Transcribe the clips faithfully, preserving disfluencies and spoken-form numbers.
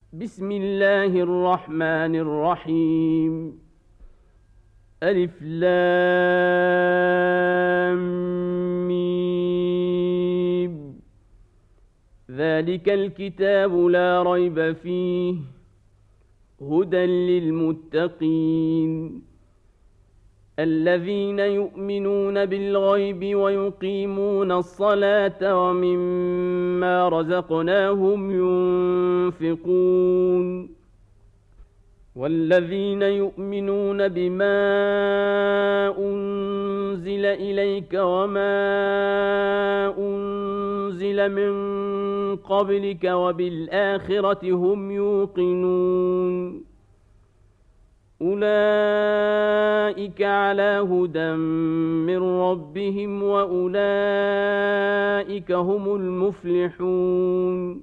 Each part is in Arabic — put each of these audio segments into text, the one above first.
بسم الله الرحمن الرحيم. ألف لام ميم. ذلك الكتاب لا ريب فيه هدى للمتقين الذين يؤمنون بالغيب ويقيمون الصلاة ومما رزقناهم ينفقون والذين يؤمنون بما أنزل إليك وما أنزل من قبلك وبالآخرة هم يوقنون أولئك على هدى من ربهم وأولئك هم المفلحون.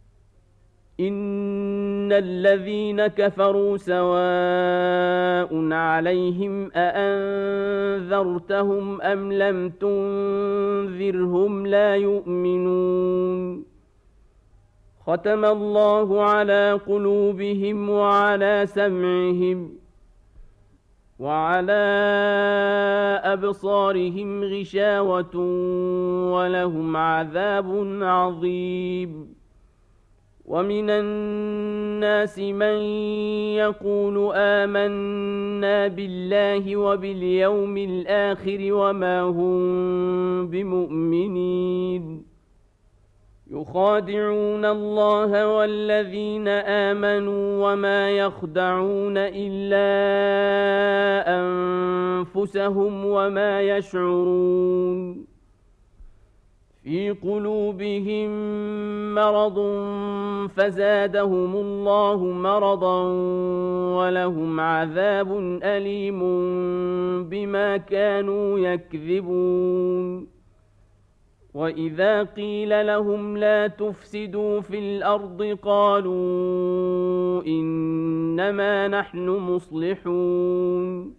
إن الذين كفروا سواء عليهم أأنذرتهم أم لم تنذرهم لا يؤمنون. ختم الله على قلوبهم وعلى سمعهم وعلى أبصارهم غشاوة ولهم عذاب عظيم. ومن الناس من يقول آمنا بالله وباليوم الآخر وما هم بمؤمنين يخادعون الله والذين آمنوا وما يخدعون إلا أنفسهم وما يشعرون. في قلوبهم مرض فزادهم الله مرضا ولهم عذاب أليم بما كانوا يكذبون. وإذا قيل لهم لا تفسدوا في الأرض قالوا إنما نحن مصلحون.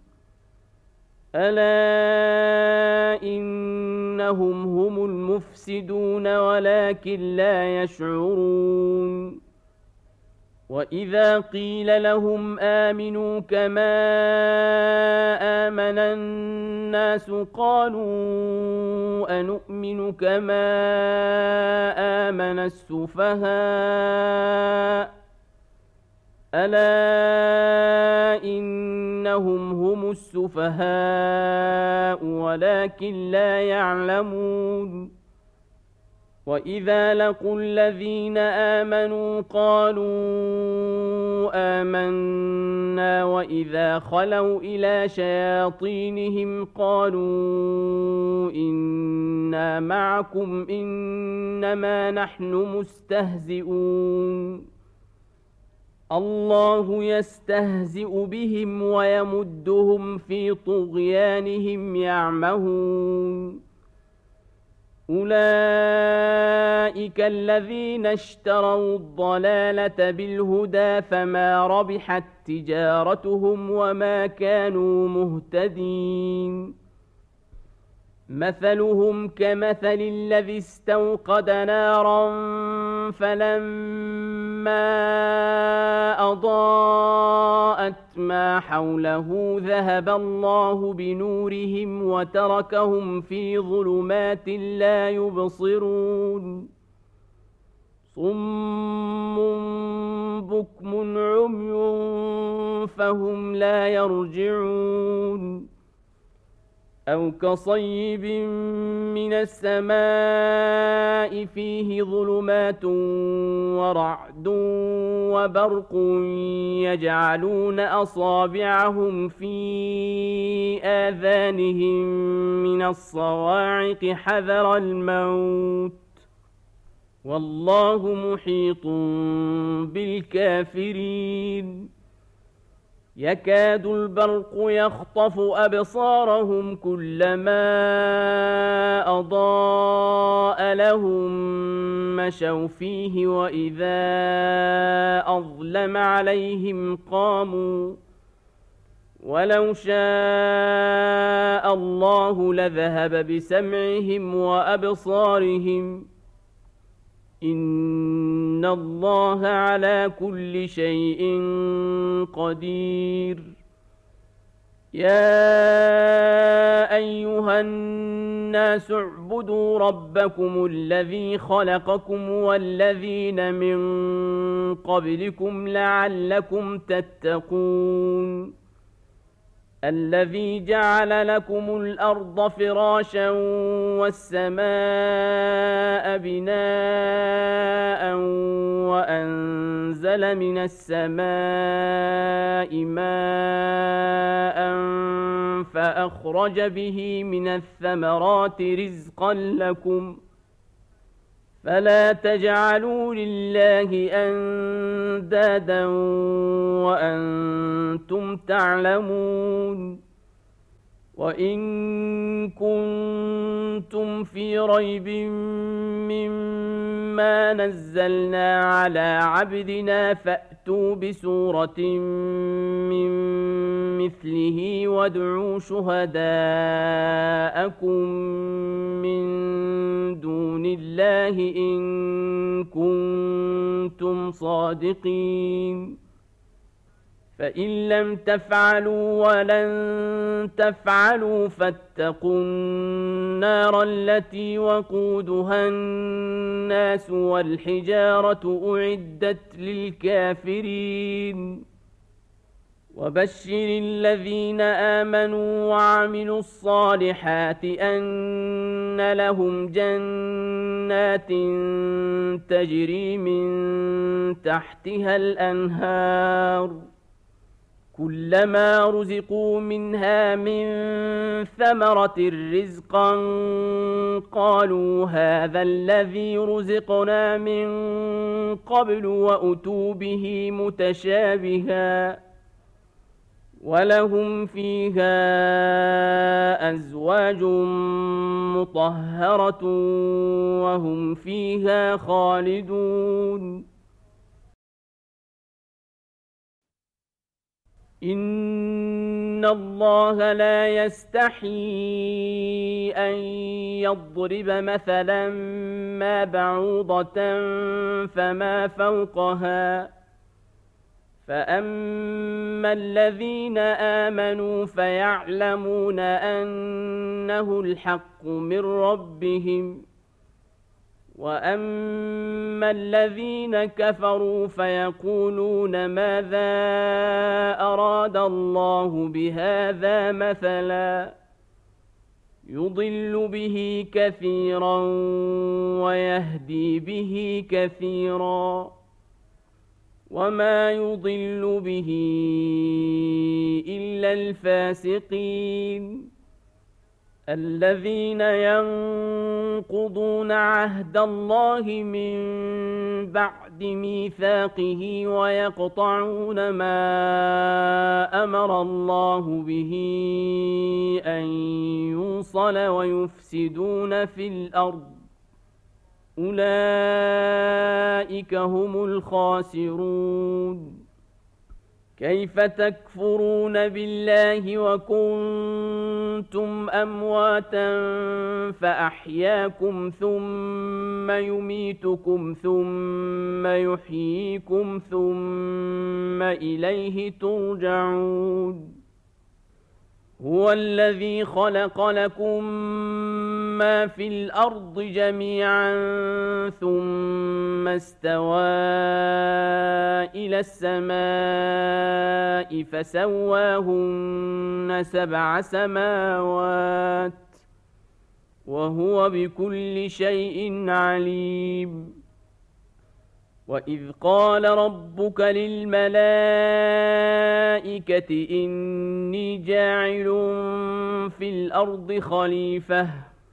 ألا إنهم هم المفسدون ولكن لا يشعرون. وإذا قيل لهم آمنوا كما آمن الناس قالوا أنؤمن كما آمن السفهاء ألا إنهم هم السفهاء ولكن لا يعلمون. وإذا لقوا الذين آمنوا قالوا آمنا وإذا خلوا إلى شياطينهم قالوا إنا معكم إنما نحن مستهزئون. الله يستهزئ بهم ويمدهم في طغيانهم يعمهون. أولئك الذين اشتروا الضلالة بالهدى فما ربحت تجارتهم وما كانوا مهتدين. مثلهم كمثل الذي استوقد نارا فلما أضاءت ما حوله ذهب الله بنورهم وتركهم في ظلمات لا يبصرون. صم بكم عمي فهم لا يرجعون. أو كصيب من السماء فيه ظلمات ورعد وبرق يجعلون أصابعهم في آذانهم من الصواعق حذر الموت والله محيط بالكافرين. يكاد البرق يخطف أبصارهم كلما أضاء لهم مشوا فيه وإذا أظلم عليهم قاموا ولو شاء الله لذهب بسمعهم وأبصارهم إن الله على كل شيء قدير. يا أيها الناس اعبدوا ربكم الذي خلقكم والذين من قبلكم لعلكم تتقون. الذي جعل لكم الأرض فراشا والسماء بناء وأنزل من السماء ماء فأخرج به من الثمرات رزقا لكم فلا تجعلوا لله أندادا وأنتم تعلمون. وإن كنتم في ريب مما نزلنا على عبدنا فأتوا بسورة من مثله وادعوا شهداءكم من دون الله إن كنتم صادقين. فإن لم تفعلوا ولن تفعلوا فاتقوا النار التي وقودها الناس والحجارة أعدت للكافرين. وبشر الذين آمنوا وعملوا الصالحات أن لهم جنات تجري من تحتها الأنهار كلما رزقوا منها من ثمرة رزقا قالوا هذا الذي رزقنا من قبل وأتوا به متشابها ولهم فيها أزواج مطهرة وهم فيها خالدون. إن الله لا يستحيي أن يضرب مثلا ما بعوضة فما فوقها فأما الذين آمنوا فيعلمون أنه الحق من ربهم وأما الذين كفروا فيقولون ماذا أراد الله بهذا مثلا يضل به كثيرا ويهدي به كثيرا وما يضل به إلا الفاسقين الذين ينقضون عهد الله من بعد ميثاقه ويقطعون ما أمر الله به أن يوصل ويفسدون في الأرض أولئك هم الخاسرون. كيف تكفرون بالله وكنتم أمواتا فأحياكم ثم يميتكم ثم يحييكم ثم إليه ترجعون. هو الذي خلق لكم ما في الأرض جميعا ثم استوى إلى السماء فسواهن سبع سماوات وهو بكل شيء عليم. وإذ قال ربك للملائكة إني جاعل في الأرض خليفة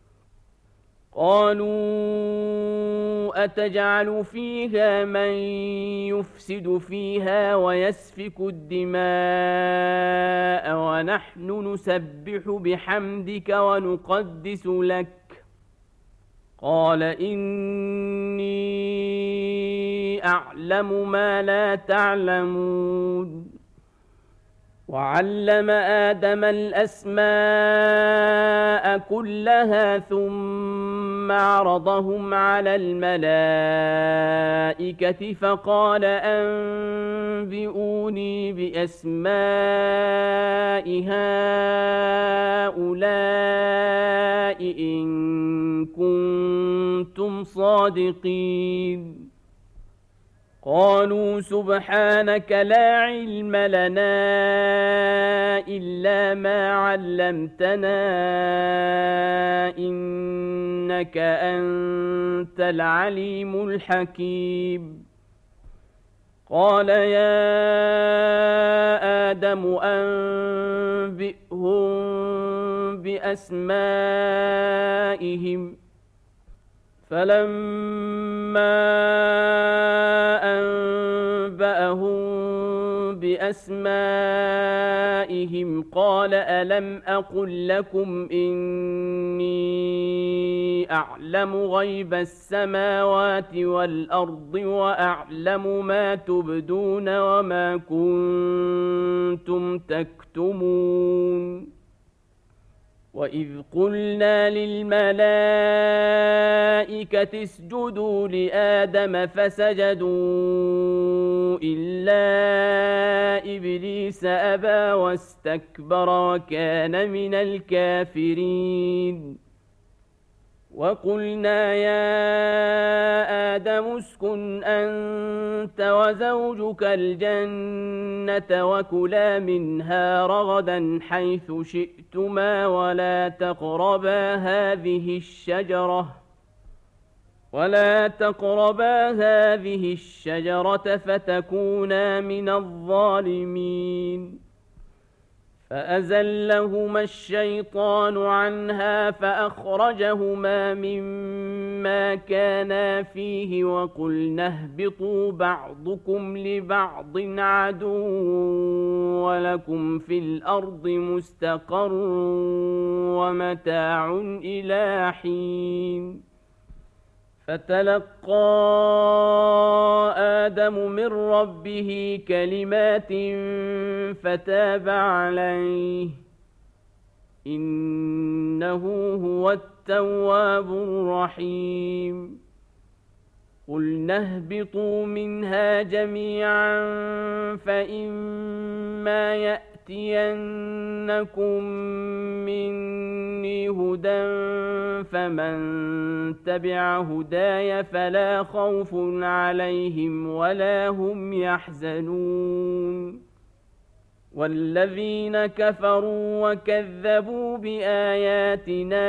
قالوا أتجعل فيها من يفسد فيها ويسفك الدماء ونحن نسبح بحمدك ونقدس لك قال إني أعلم ما لا تعلمون. وعلم آدم الأسماء كلها ثم عرضهم على الملائكة فقال أنبئوني بأسماء هؤلاء إن كنتم صادقين قالوا سبحانك لا علم لنا إلا ما علمتنا إنك أنت العليم الحكيم قال يا آدم أنبئهم بأسمائهم فلما أنبأهم بأسمائهم قال ألم أقل لكم إني أعلم غيب السماوات والأرض وأعلم ما تبدون وما كنتم تكتمون وإذ قلنا للملائكة اسجدوا لآدم فسجدوا إلا إبليس أبى واستكبر وكان من الكافرين وقلنا يا آدم اسكن أنت وزوجك الجنة وكلا منها رغدا حيث شئتما ولا تقربا هذه الشجرة ولا تقربا هذه الشجرة فتكونا من الظالمين فأزلهما الشيطان عنها فأخرجهما مما كانا فيه وقلنا اهبطوا بعضكم لبعض عدو ولكم في الأرض مستقر ومتاع إلى حين فتلقى آدم من ربه كلمات فتاب عليه إنه هو التواب الرحيم قلنا اهبطوا منها جميعا فإما يأتينكم مني هدى فمن تبع هداي فلا خوف عليهم ولا هم يحزنون والذين كفروا وكذبوا بآياتنا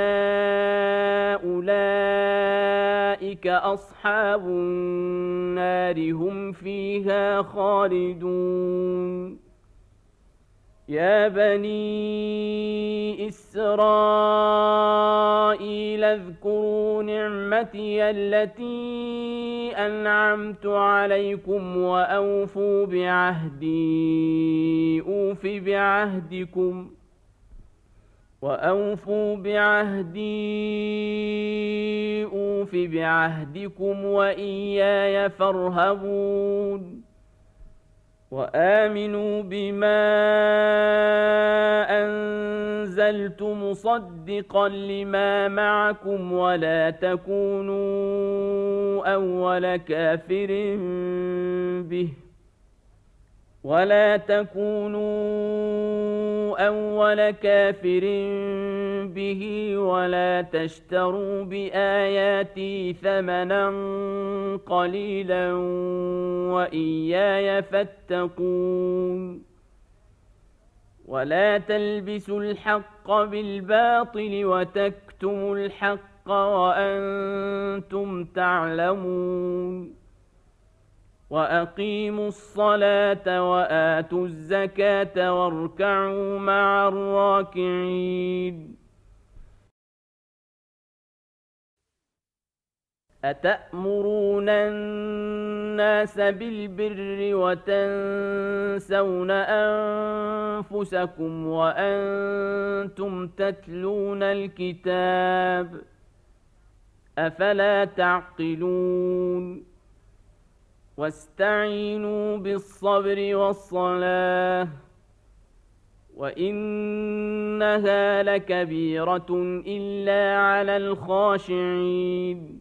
أولئك أصحاب النار هم فيها خالدون يا بني إسرائيل اذكروا نعمتي التي أنعمت عليكم وأوفوا بعهدي أوف بعهدكم وأوفوا بعهدي أوف بعهدكم وإياي فارهبون وآمنوا بما أنزلت مصدقا لما معكم ولا تكونوا أول كافر به ولا تكونوا أول كافر به ولا تشتروا بآياتي ثمنا قليلا وإياي فاتقون ولا تلبسوا الحق بالباطل وتكتموا الحق وأنتم تعلمون وأقيموا الصلاة وآتوا الزكاة واركعوا مع الراكعين أتأمرون الناس بالبر وتنسون أنفسكم وأنتم تتلون الكتاب أفلا تعقلون واستعينوا بالصبر والصلاة وإنها لكبيرة إلا على الخاشعين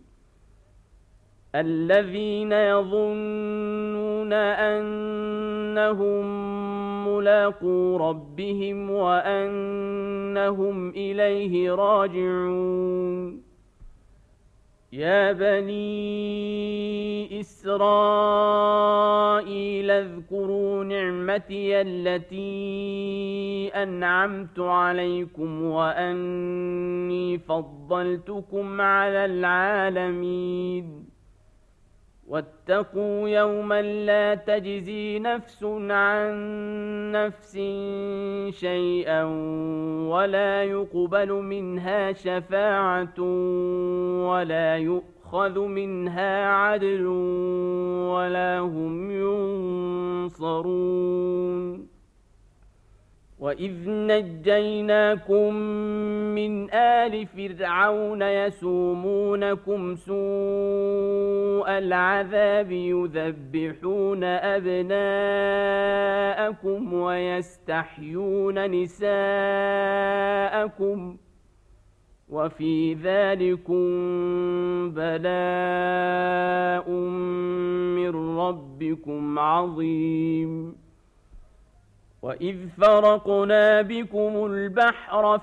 الذين يظنون أنهم ملاقو ربهم وأنهم إليه راجعون يا بني إسرائيل اذكروا نعمتي التي أنعمت عليكم وأني فضلتكم على العالمين واتقوا يوما لا تجزي نفس عن نفس شيئا ولا يقبل منها شفاعة ولا يؤخذ منها عدل ولا هم ينصرون وإذ نجيناكم من آل فرعون يسومونكم سوء العذاب يذبحون أبناءكم ويستحيون نساءكم وفي ذلكم بلاء من ربكم عظيم وإذ فرقنا بكم البحر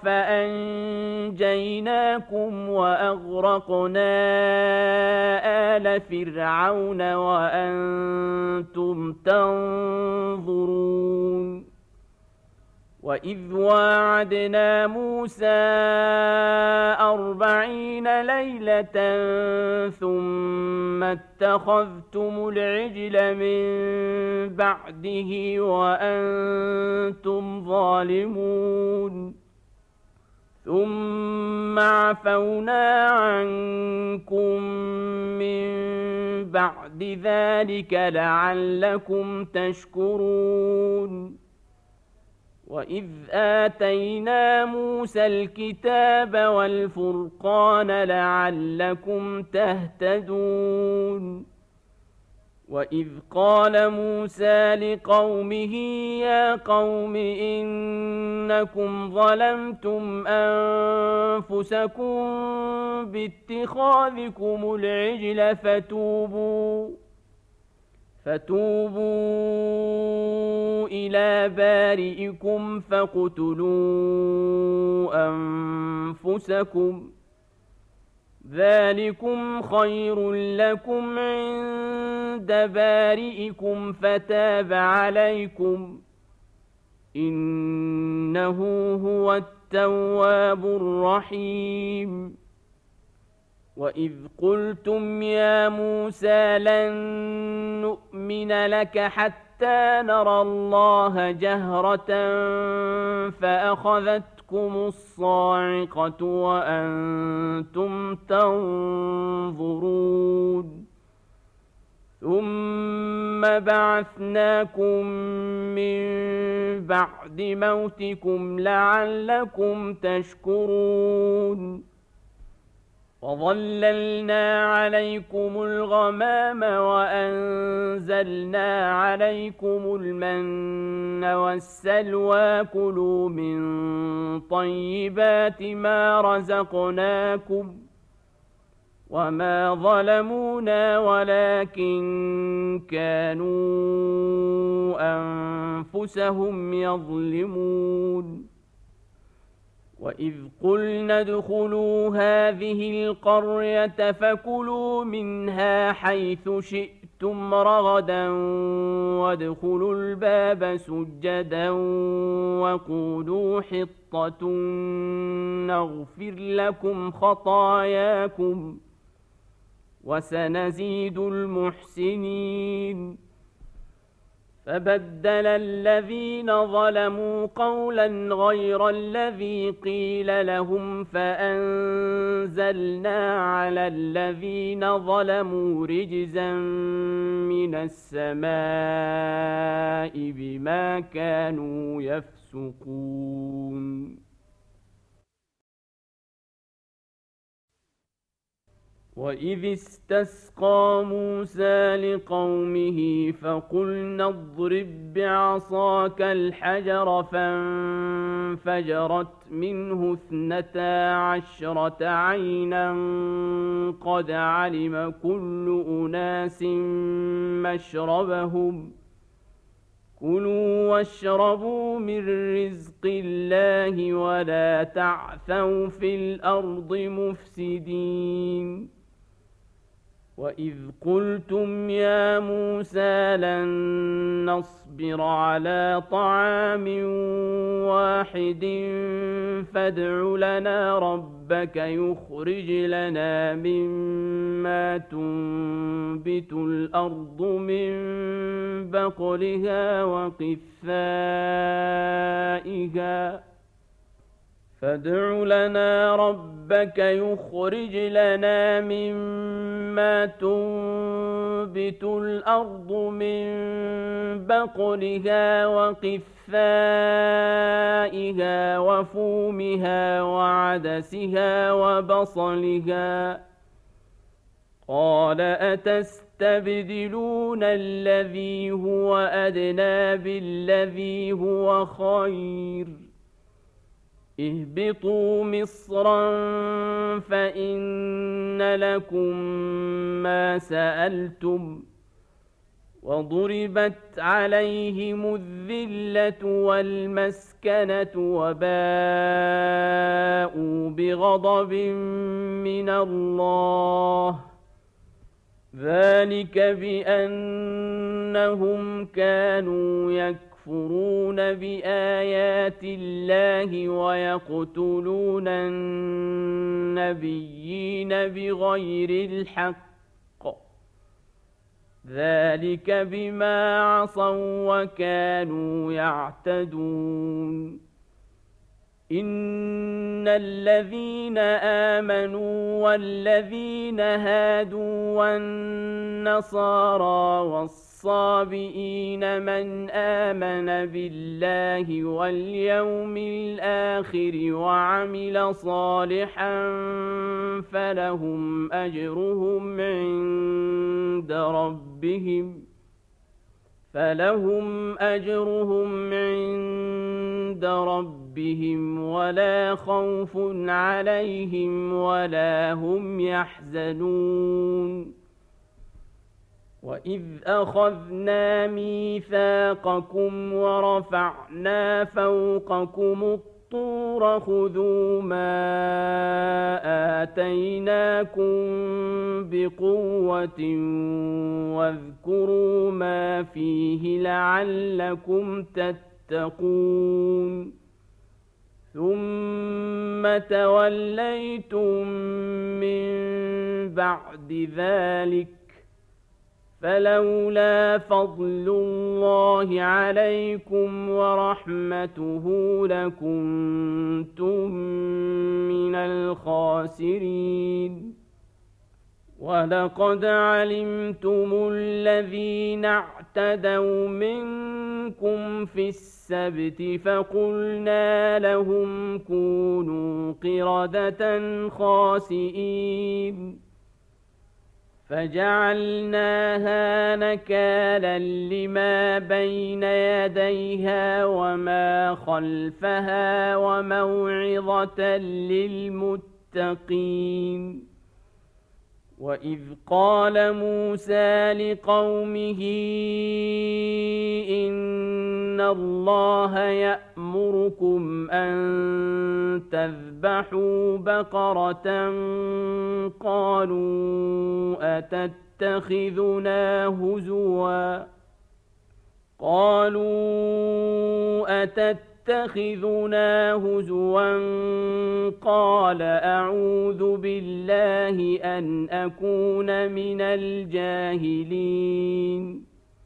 فأنجيناكم وأغرقنا آل فرعون وأنتم تنظرون وإذ واعدنا موسى أربعين ليلة ثم اتخذتم العجل من بعده وأنتم ظالمون ثم عفونا عنكم من بعد ذلك لعلكم تشكرون وإذ آتينا موسى الكتاب والفرقان لعلكم تهتدون وإذ قال موسى لقومه يا قوم إنكم ظلمتم أنفسكم باتخاذكم العجل فتوبوا فتوبوا إلى بارئكم فاقتلوا أنفسكم ذلكم خير لكم عند بارئكم فتاب عليكم إنه هو التواب الرحيم وإذ قلتم يا موسى لن نؤمن لك حتى نرى الله جهرة فأخذتكم الصاعقة وأنتم تنظرون ثم بعثناكم من بعد موتكم لعلكم تشكرون وظللنا عليكم الغمام وأنزلنا عليكم المن والسلوى كلوا من طيبات ما رزقناكم وما ظلمونا ولكن كانوا أنفسهم يظلمون وإذ قلنا ادخلوا هذه القرية فكلوا منها حيث شئتم رغدا وادخلوا الباب سجدا وقولوا حطة نغفر لكم خطاياكم وسنزيد المحسنين فبدل الذين ظلموا قولا غير الذي قيل لهم فأنزلنا على الذين ظلموا رجزا من السماء بما كانوا يفسقون وإذ استسقى موسى لقومه فقلنا اضرب بعصاك الحجر فانفجرت منه اثنتا عشرة عينا قد علم كل أناس مشربهم كلوا واشربوا من رزق الله ولا تعثوا في الأرض مفسدين وإذ قلتم يا موسى لن نصبر على طعام واحد فادع لنا ربك يخرج لنا مما تنبت الأرض من بقلها وقثائها فادع لنا ربك يخرج لنا مما تنبت الأرض من بقلها وقثائها وفومها وعدسها وبصلها قال أتستبدلون الذي هو أدنى بالذي هو خير اهبطوا مصرا فإن لكم ما سألتم وضربت عليهم الذلة والمسكنة وباءوا بغضب من الله ذلك بأنهم كانوا يكفرون يكفرون بآيات الله ويقتلون النبيين بغير الحق ذلك بما عصوا وكانوا يعتدون إن الذين آمنوا والذين هادوا والنصارى والصابئين من آمن بالله واليوم الآخر وعمل صالحا فلهم أجرهم عند ربهم فلهم أجرهم عند ربهم ولا خوف عليهم ولا هم يحزنون وإذ أخذنا ميثاقكم ورفعنا فوقكم الطور خذوا ما آتيناكم بقوة واذكروا ما فيه لعلكم تتقون ثم توليتم من بعد ذلك فلولا فضل الله عليكم ورحمته لكنتم من الخاسرين ولقد علمتم الذين اعتدوا منكم في السبت فقلنا لهم كونوا قردة خاسئين فجعلناها نكالا لما بين يديها وما خلفها وموعظة للمتقين وإذ قال موسى لقومه إن الله يأمركم أن تذبحوا بقرة قالوا أتتخذنا هزوا قالوا أتتخذنا هزوا قال أعوذ بالله أن أكون من الجاهلين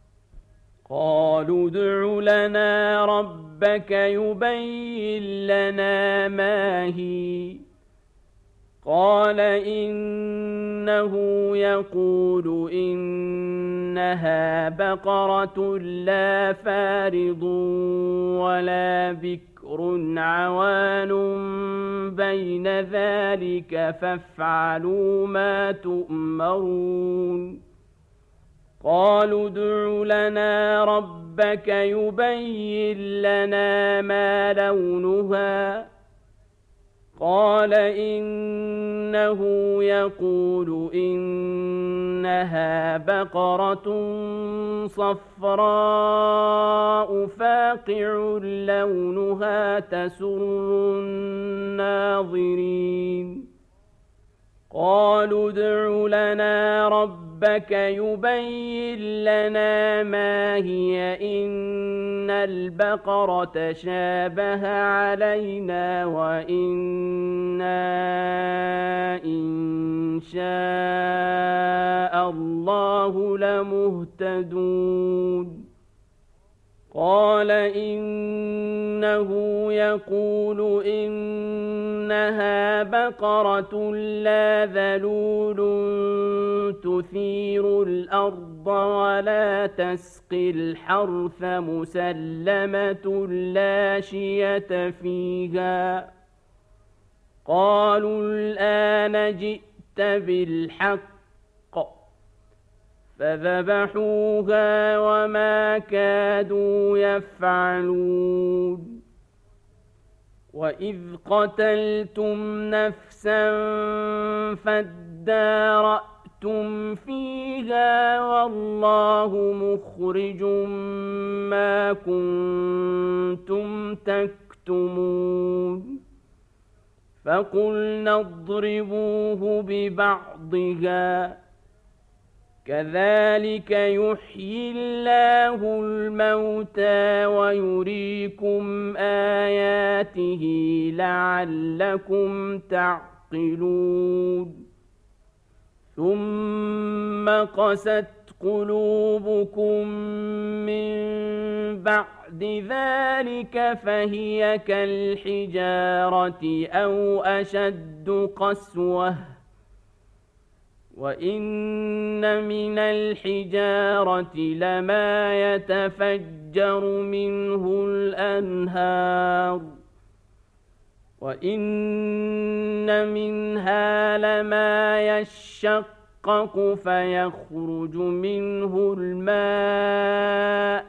قالوا ادع لنا ربك يبين لنا ما هي قال إنه يقول إنها بقرة لا فارض ولا بكر عوان بين ذلك فافعلوا ما تؤمرون قالوا ادع لنا ربك يبين لنا ما لونها قال إنه يقول إنها بقرة صفراء فاقع لونها تسر الناظرين قالوا ادع لنا ربك يبين لنا ما هي إن البقرة شابه علينا وإنا إن شاء الله لمهتدون قال إنه يقول إنها بقرة لا ذلول تثير الأرض ولا تسقي الحرث مسلمة لا شية فيها قالوا الآن جئت بالحق فذبحوها وما كادوا يفعلون وإذ قتلتم نفسا فادارأتم فيها والله مخرج ما كنتم تكتمون فقلنا اضربوه ببعضها كذلك يحيي الله الموتى ويريكم آياته لعلكم تعقلون ثم قست قلوبكم من بعد ذلك فهي كالحجارة أو أشد قسوة وإن من الحجارة لما يتفجر منه الأنهار وإن منها لما يشقق فيخرج منه الماء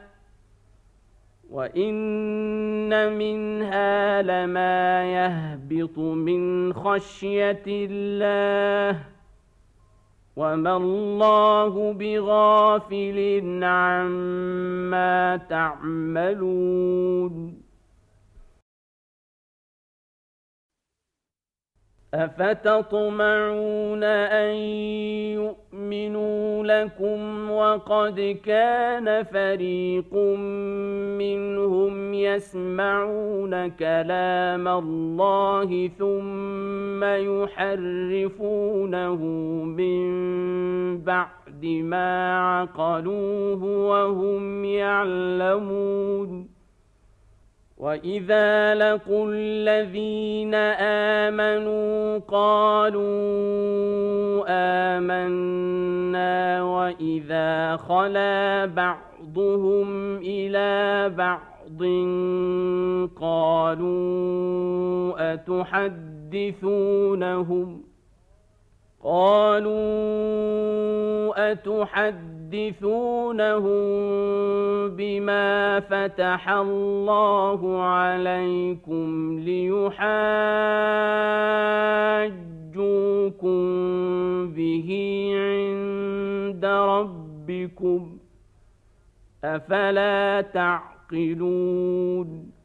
وإن منها لما يهبط من خشية الله وما الله بغافل عما تعملون أفتطمعون أن يؤمنوا لكم وقد كان فريق منهم يسمعون كلام الله ثم يحرفونه من بعد ما عقلوه وهم يعلمون وإذا لقوا الذين آمنوا قالوا آمنا وإذا خلا بعضهم إلى بعض قالوا أتحدثونهم قالوا أتحدثونهم بما فتح الله عليكم ليحاجوكم به عند ربكم أفلا تعقلون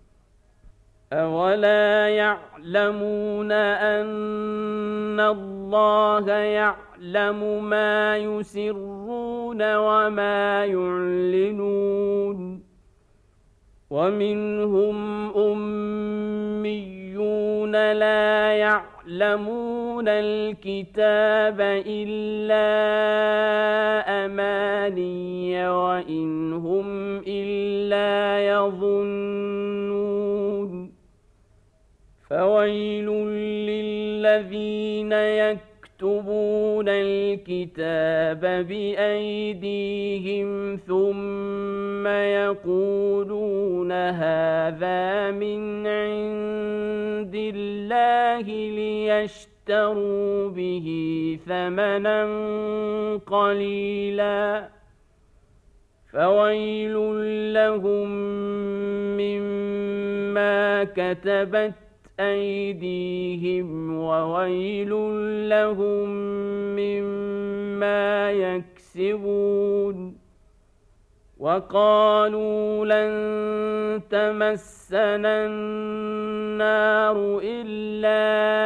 أولا يعلمون أن الله يعلم ما يسرون وما يعلنون ومنهم أميون لا يعلمون الكتاب إلا أماني وإن هم إلا يظنون فويل الذين يكتبون الكتاب بأيديهم ثم يقولون هذا من عند الله ليشتروا به ثمنا قليلا فويل لهم مما كتبت أيديهم وويل لهم مما يكسبون وقالوا لن تمسنا النار إلا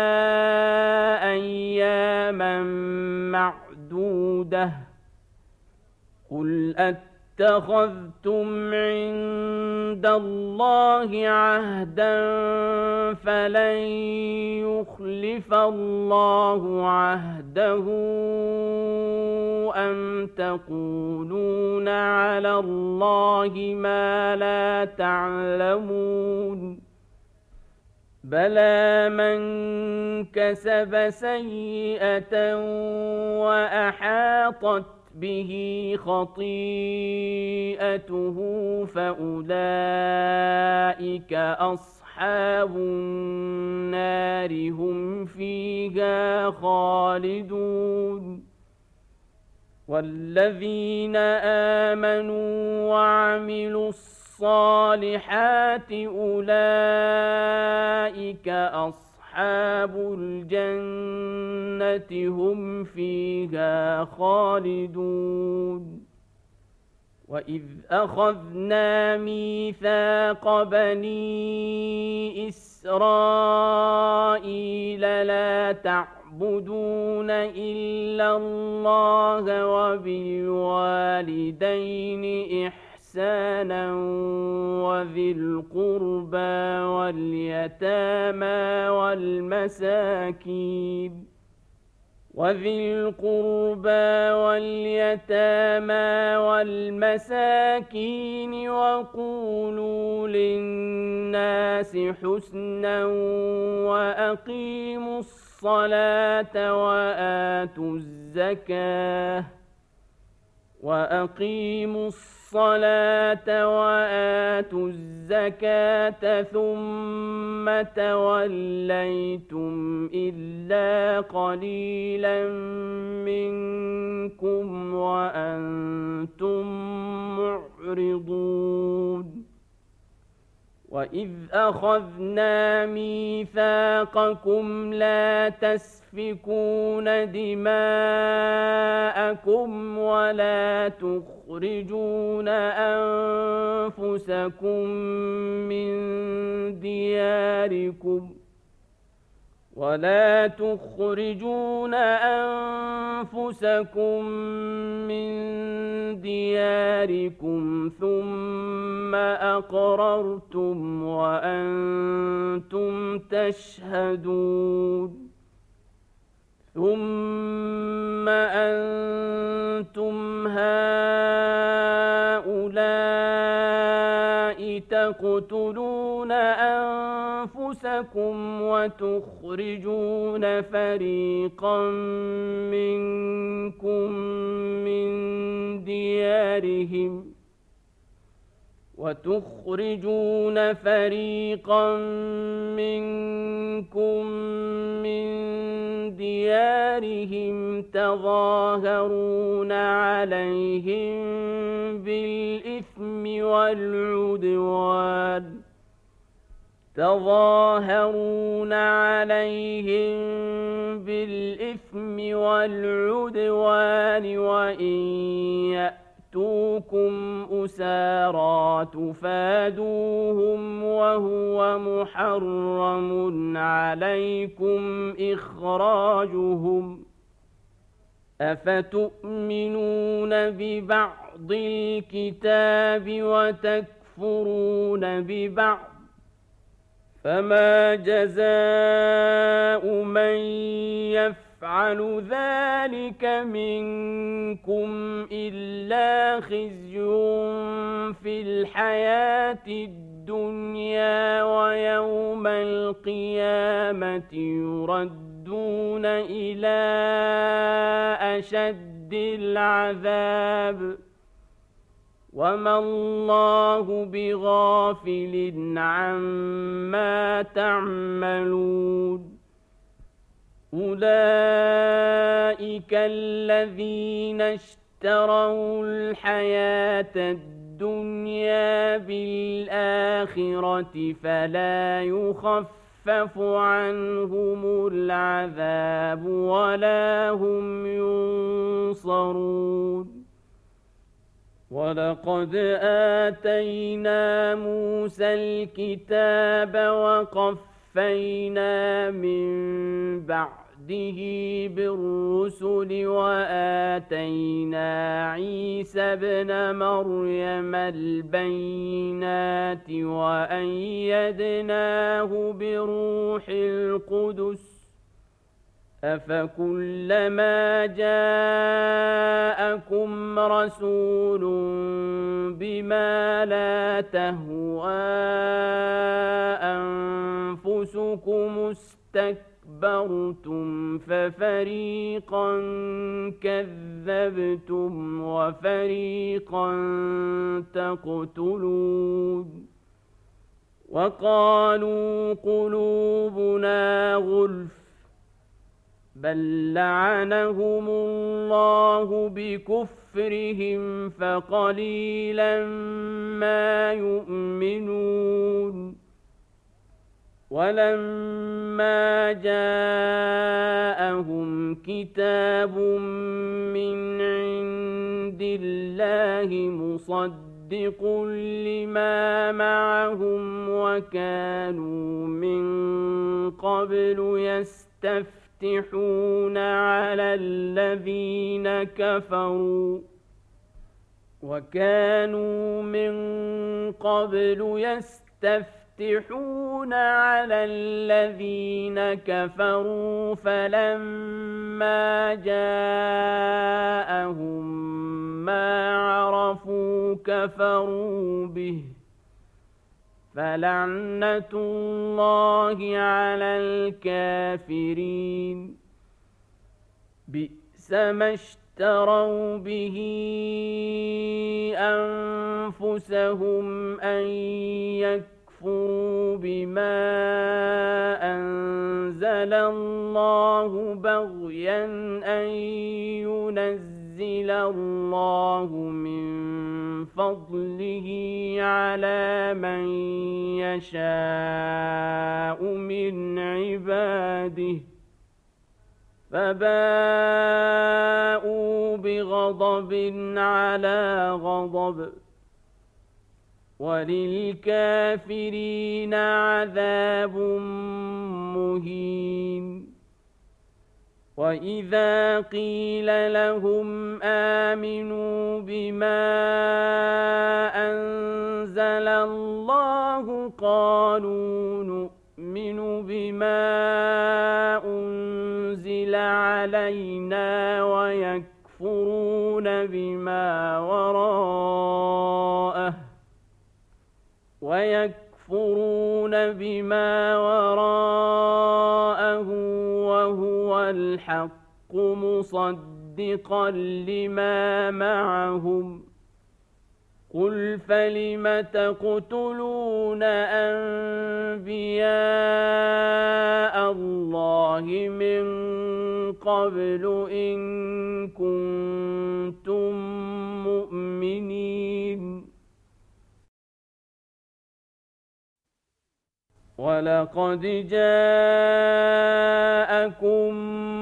أياما معدودة قل اتخذتم عند الله عهدا فلن يخلف الله عهده أم تقولون على الله ما لا تعلمون بلى من كسب سيئة وأحاطت به خطيئته فأولئك أصحاب النار هم فيها خالدون والذين آمنوا وعملوا الصالحات أولئك أصحاب أصحاب الجنة هم فيها خالدون وإذ أخذنا ميثاق بني إسرائيل لا تعبدون إلا الله وبالوالدين إحسانا إحسانا وذي القربى واليتامى والمساكين وذي القربى واليتامى والمساكين وقولوا للناس حسنا وأقيموا الصلاة وآتوا الزكاة وأقيموا الصلاة وآتوا الزكاة ثم توليتم إلا قليلا منكم وأنتم معرضون وإذ أخذنا ميثاقكم لا تسفكون دماءكم ولا تخرجون أنفسكم من دياركم ولا تخرجون أنفسكم من دياركم ثم أقررتم وأنتم تشهدون ثم أنتم هؤلاء تقتلون أنفسكم وتخرجون فريقا منكم من ديارهم وتخرجون فريقا منكم من ديارهم تظاهرون عليهم بالإثم والعدوان تظاهرون عليهم بالإثم والعدوان وإن يأتوكم أسارى تفادوهم وهو محرم عليكم إخراجهم أفتؤمنون ببعض الكتاب وتكفرون ببعض فما جزاء من يفعل ذلك منكم إلا خزي في الحياة الدنيا ويوم القيامة يردون تدعون إلى أشد العذاب وما الله بغافل عما تعملون أولئك الذين اشتروا الحياة الدنيا بالآخرة فلا يخفف عنهم العذاب ولا هم ينصرون ولقد آتينا موسى الكتاب وقفينا من بعده بالرسل وآتينا عيسى ابن مريم البينات وأيدناه بروح القدس أفكلما جاءكم رسول بما لا تهوى أنفسكم استكبرتم ففريقا كذبتم وفريقا تقتلون وقالوا قلوبنا غلف بل لعنهم الله بكفرهم فقليلا ما يؤمنون ولما جاءهم كتاب من عند الله مصدق لما معهم وكانوا من قبل يستفتحون يفتحون على الذين كفروا وكانوا من قبل يستفتحون على الذين كفروا فلما جاءهم ما عرفوا كفروا به فلعنة الله على الكافرين بئس ما اشتروا به أنفسهم أن يكفروا بما أنزل الله بغيا أن ينزل الله من فضله على من يشاء من عباده فباءوا بغضب على غضب وللكافرين عذاب مهين وإذا قيل لهم آمنوا بما أنزل الله قالوا نؤمن بما أنزل علينا ويكفرون بما وراءه ويكفرون بما وراءه وهو الحق مصدقا لما معهم قل فلم تقتلون أنبياء الله من قبل إن كنتم مؤمنين ولقد جاءكم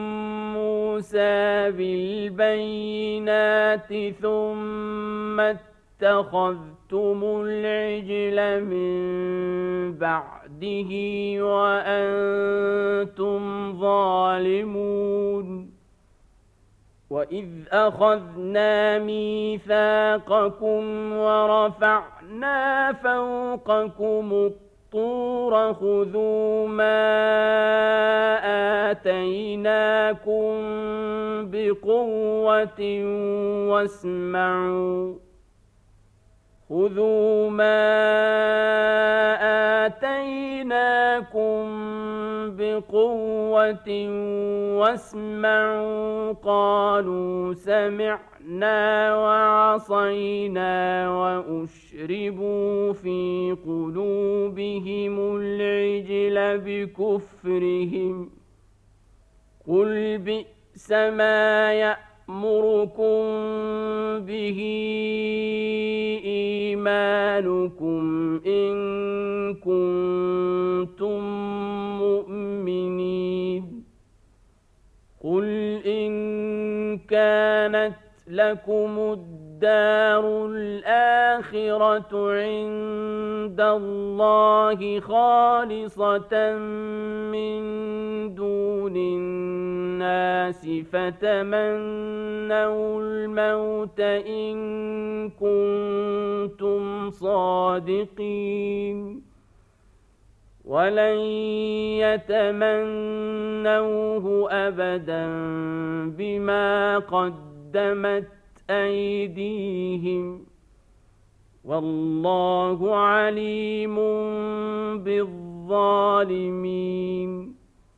موسى بالبينات ثم اتخذتم العجل من بعده وأنتم ظالمون وإذ أخذنا ميثاقكم ورفعنا فوقكم الطور خذوا ما آتيناكم بقوة واسمعوا خذوا ما آتيناكم بقوة واسمعوا قالوا سمعنا وعصينا وأشربوا في قلوبهم العجل بكفرهم قل بئس ما يأمركم به إيمانكم إن كنتم مؤمنين قل إن كانت لكم الدار الآخرة عند الله خالصة من دون الناس فتمنوا الموت إن كنتم صادقين ولن يتمنوه أبدا بما قدمت أيديهم والله عليم بالظالمين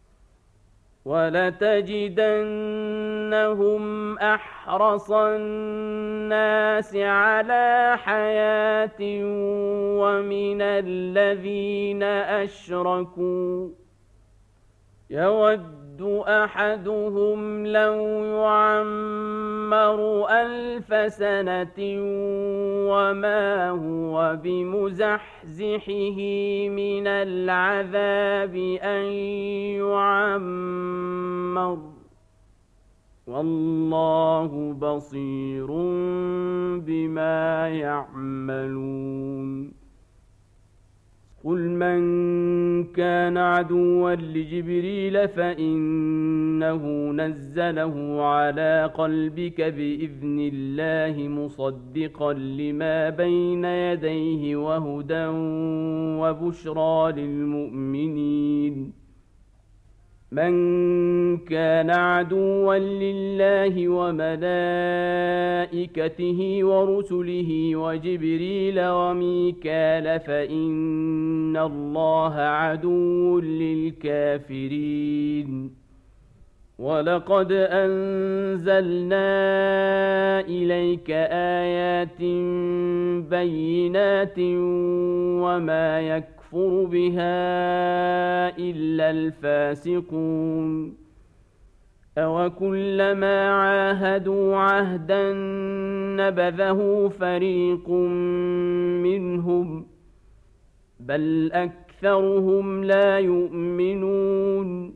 ولتجدنهم أحرص الناس على حياة ومن الذين أشركوا يود أحدهم لو يعمر ألف سنة وما هو بمزحزحه من العذاب أن يعمر والله بصير بما يعملون قل من كان عدوا لجبريل فإنه نزله على قلبك بإذن الله مصدقا لما بين يديه وهدى وبشرى للمؤمنين من كان عدوا لله وملائكته ورسله وجبريل وميكال فإن الله عدو للكافرين ولقد أنزلنا إليك آيات بينات وما يكفر يكفر بها إلا الفاسقون أوكلما عاهدوا عهدا نبذه فريق منهم بل أكثرهم لا يؤمنون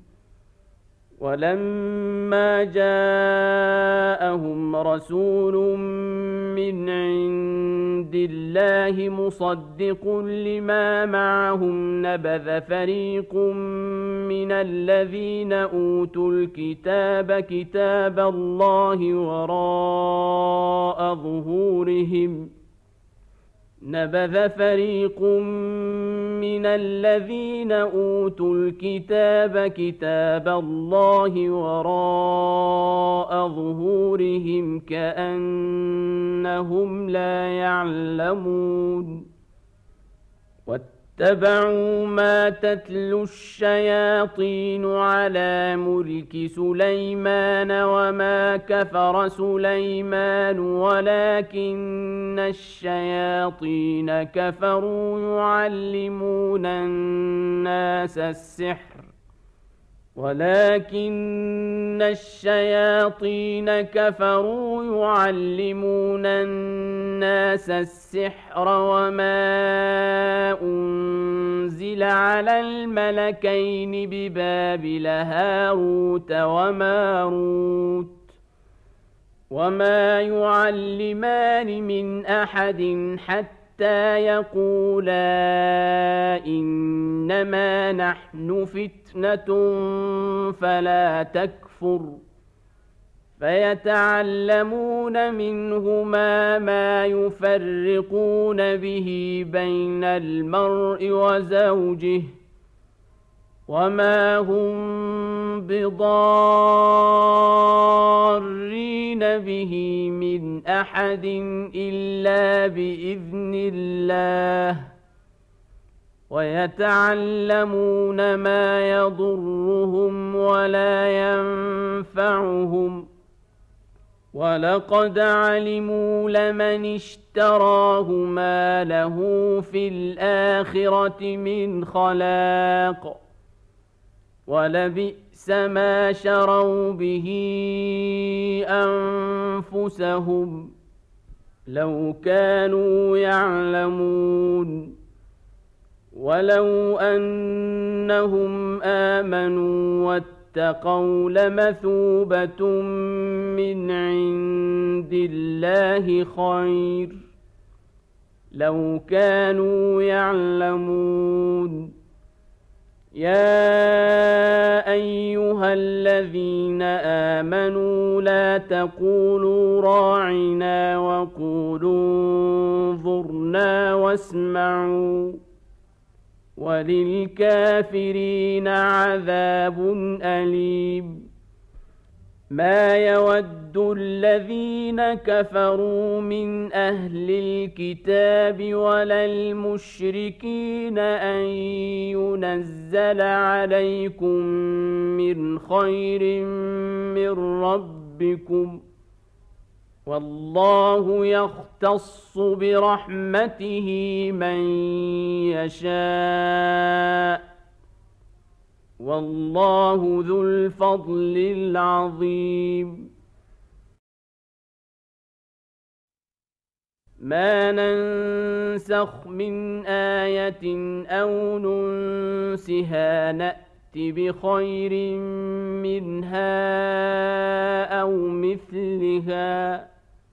ولما جاءهم رسول من عند الله مصدق لما معهم نبذ فريق من الذين أوتوا الكتاب كتاب الله وراء ظهورهم نبذ فريق من الذين أوتوا الكتاب كتاب الله وراء ظهورهم كأنهم لا يعلمون واتبعوا ما تتلو الشياطين على ملك سليمان وما كفر سليمان ولكن الشياطين كفروا يعلمون الناس السحر ولكن الشياطين كفروا يعلمون الناس السحر وما أنزل على الملكين ببابل هاروت وماروت وما يعلمان من أحد حتى حتى يقولا إنما نحن فتنة فلا تكفر فيتعلمون منهما ما يفرقون به بين المرء وزوجه وما هم بضارين به من أحد إلا بإذن الله ويتعلمون ما يضرهم ولا ينفعهم ولقد علموا لمن اشتراه ما له في الآخرة من خلاق ولبئس ما شروا به أنفسهم لو كانوا يعلمون ولو أنهم آمنوا واتقوا لمثوبة من عند الله خير لو كانوا يعلمون يا أيها الذين آمنوا لا تقولوا راعنا وقولوا انظرنا واسمعوا وللكافرين عذاب أليم ما يود الذين كفروا من أهل الكتاب ولا المشركين أن ينزل عليكم من خير من ربكم والله يختص برحمته من يشاء والله ذو الفضل العظيم ما ننسخ من آية أو ننسها نأت بخير منها أو مثلها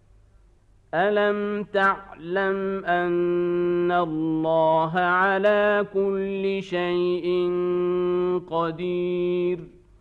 ألم تعلم أن الله على كل شيء قدير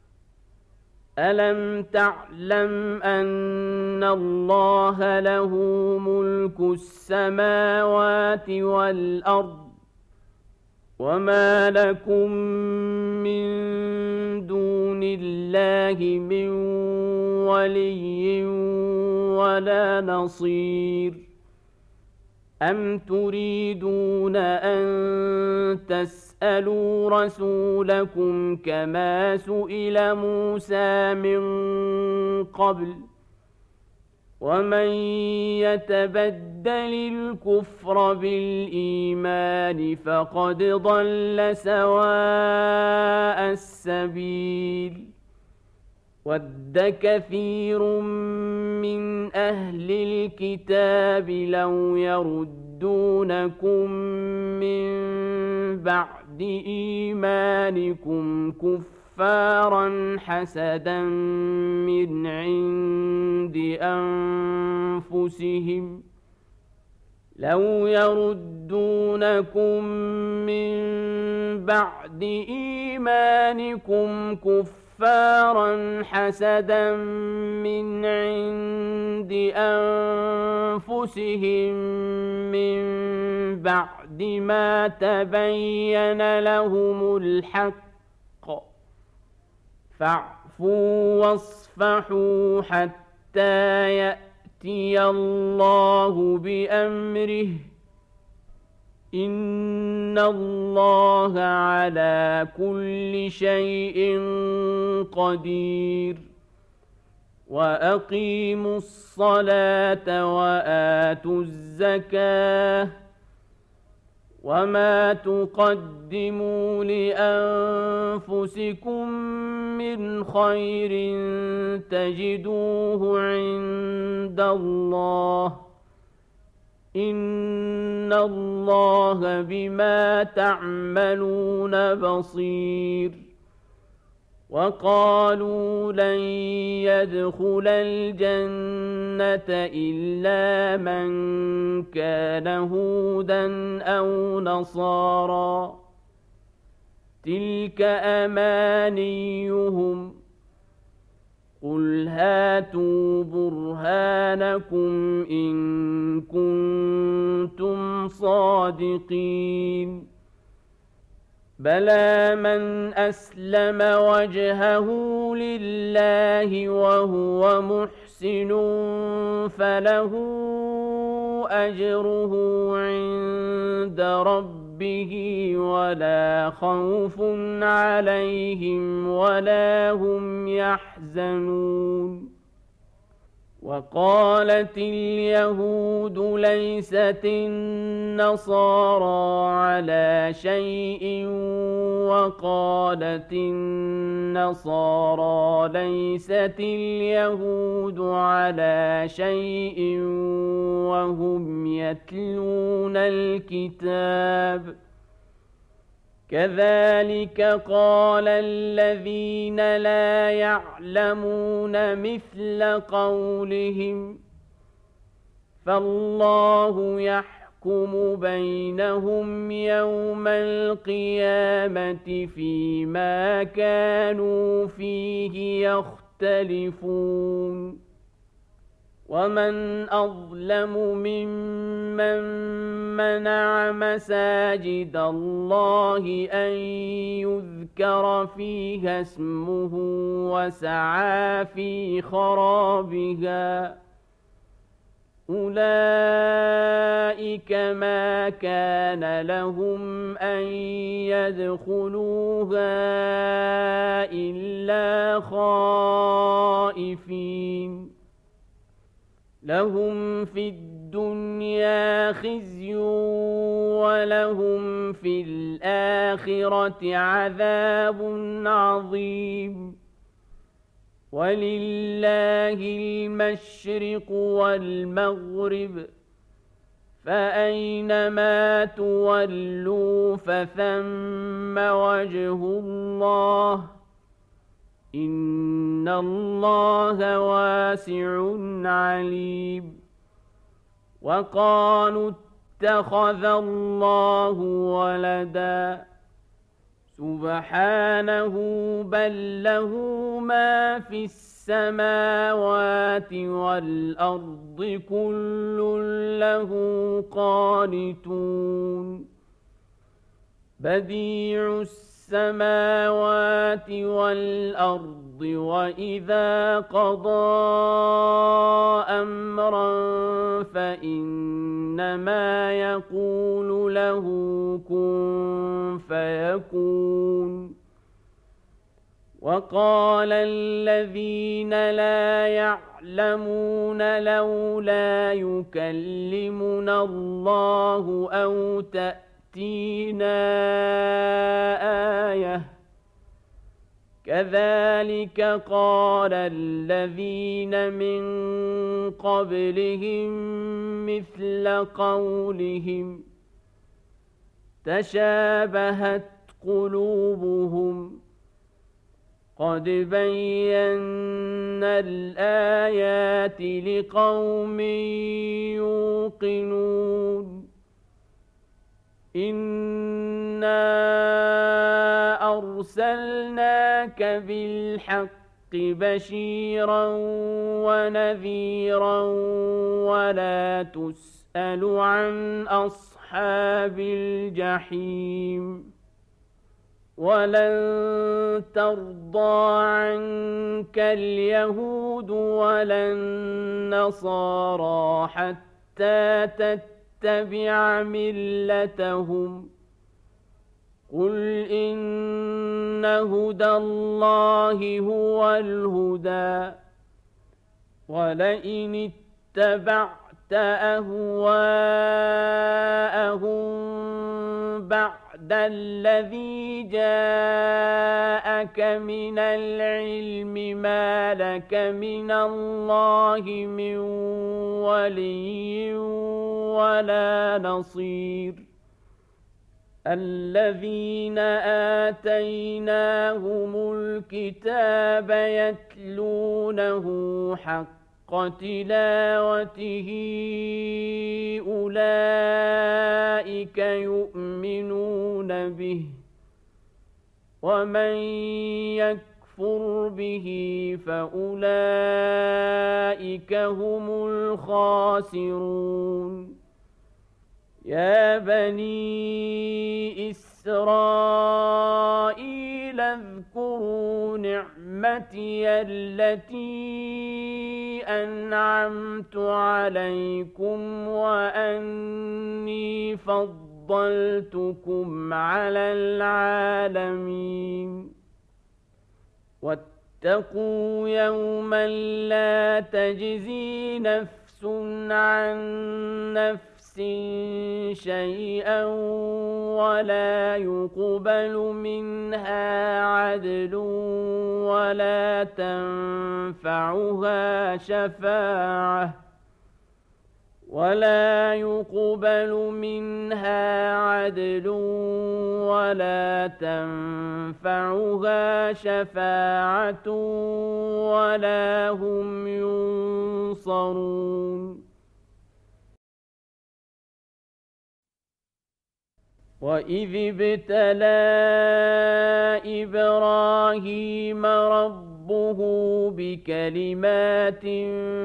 ألم تعلم أن الله له ملك السماوات والأرض وما لكم من دون الله من ولي ولا نصير أم تريدون أن تسألوا رسولكم كما سئل موسى من قبل ومن يتبدل الكفر بالإيمان فقد ضل سواء السبيل ود كثير من أهل الكتاب لو يردونكم من بعد إيمانكم كفارا حسدا من عند أنفسهم لو يردونكم من بعد إيمانكم كفارا كفارا حسدا من عند أنفسهم من بعد ما تبين لهم الحق فاعفوا واصفحوا حتى يأتي الله بأمره إن الله على كل شيء قدير وأقيموا الصلاة وآتوا الزكاة وما تقدموا لأنفسكم من خير تجدوه عند الله إن الله بما تعملون بصير وقالوا لن يدخل الجنة إلا من كان هودا أو نصارى تلك أمانيهم قل هاتوا برهانكم إن كنتم صادقين بلى من أسلم وجهه لله وهو محسن فله أجره عند ربه به ولا خوف عليهم ولا هم يحزنون. وقالت اليهود ليست النصارى على شيء وقالت النصارى ليست اليهود على شيء وهم يتلون الكتاب. كذلك قال الذين لا يعلمون مثل قولهم، فالله يحكم بينهم يوم القيامة فيما كانوا فيه يختلفون. ومن أظلم ممن منع مساجد الله أن يذكر فيها اسمه وسعى في خرابها، أولئك ما كان لهم أن يدخلوها إلا خائفين. لهم في الدنيا خزي ولهم في الآخرة عذاب عظيم. ولله المشرق والمغرب، فأينما تولوا فثم وجه الله، إن الله واسع عليم. وقالوا اتخذ الله ولدا، سبحانه بل له ما في السماوات والأرض كل له قانتون. بديع السماوات والأرض وإذا قضى أمرا فإنما يقول له كن فيكون. وقال الذين لا يعلمون لولا يكلمنا الله أو تأتينا آية، كذلك قال الذين من قبلهم مثل قولهم، تشابهت قلوبهم، قد بينا الآيات لقوم يوقنون. إنا أرسلناك بالحق بشيرا ونذيرا ولا تسأل عن أصحاب الجحيم. ولن ترضى عنك اليهود ولا النصارى حتى تتبع ملتهم. قل إن هدى الله هو الهدى، ولئن اتبعت أهواءهم بعد الذي جاءك من العلم ما لك من الله من ولي ولا نصير. الذين آتيناهم الكتاب يتلونه حق تلاوته أولئك يؤمنون به، ومن يكفر به فأولئك هم الخاسرون. يا بني إسرائيل اذكروا نعمتي التي أنعمت عليكم وأني فضلتكم فضلتكم على العالمين واتقوا يوما لا تجزي نفس عن نفس شيئا ولا يقبل منها عدل ولا تنفعها شفاعة ولا يقبل منها عدل ولا تنفعها شفاعة ولا هم ينصرون وإذ ابتلى إبراهيم ربه بكلمات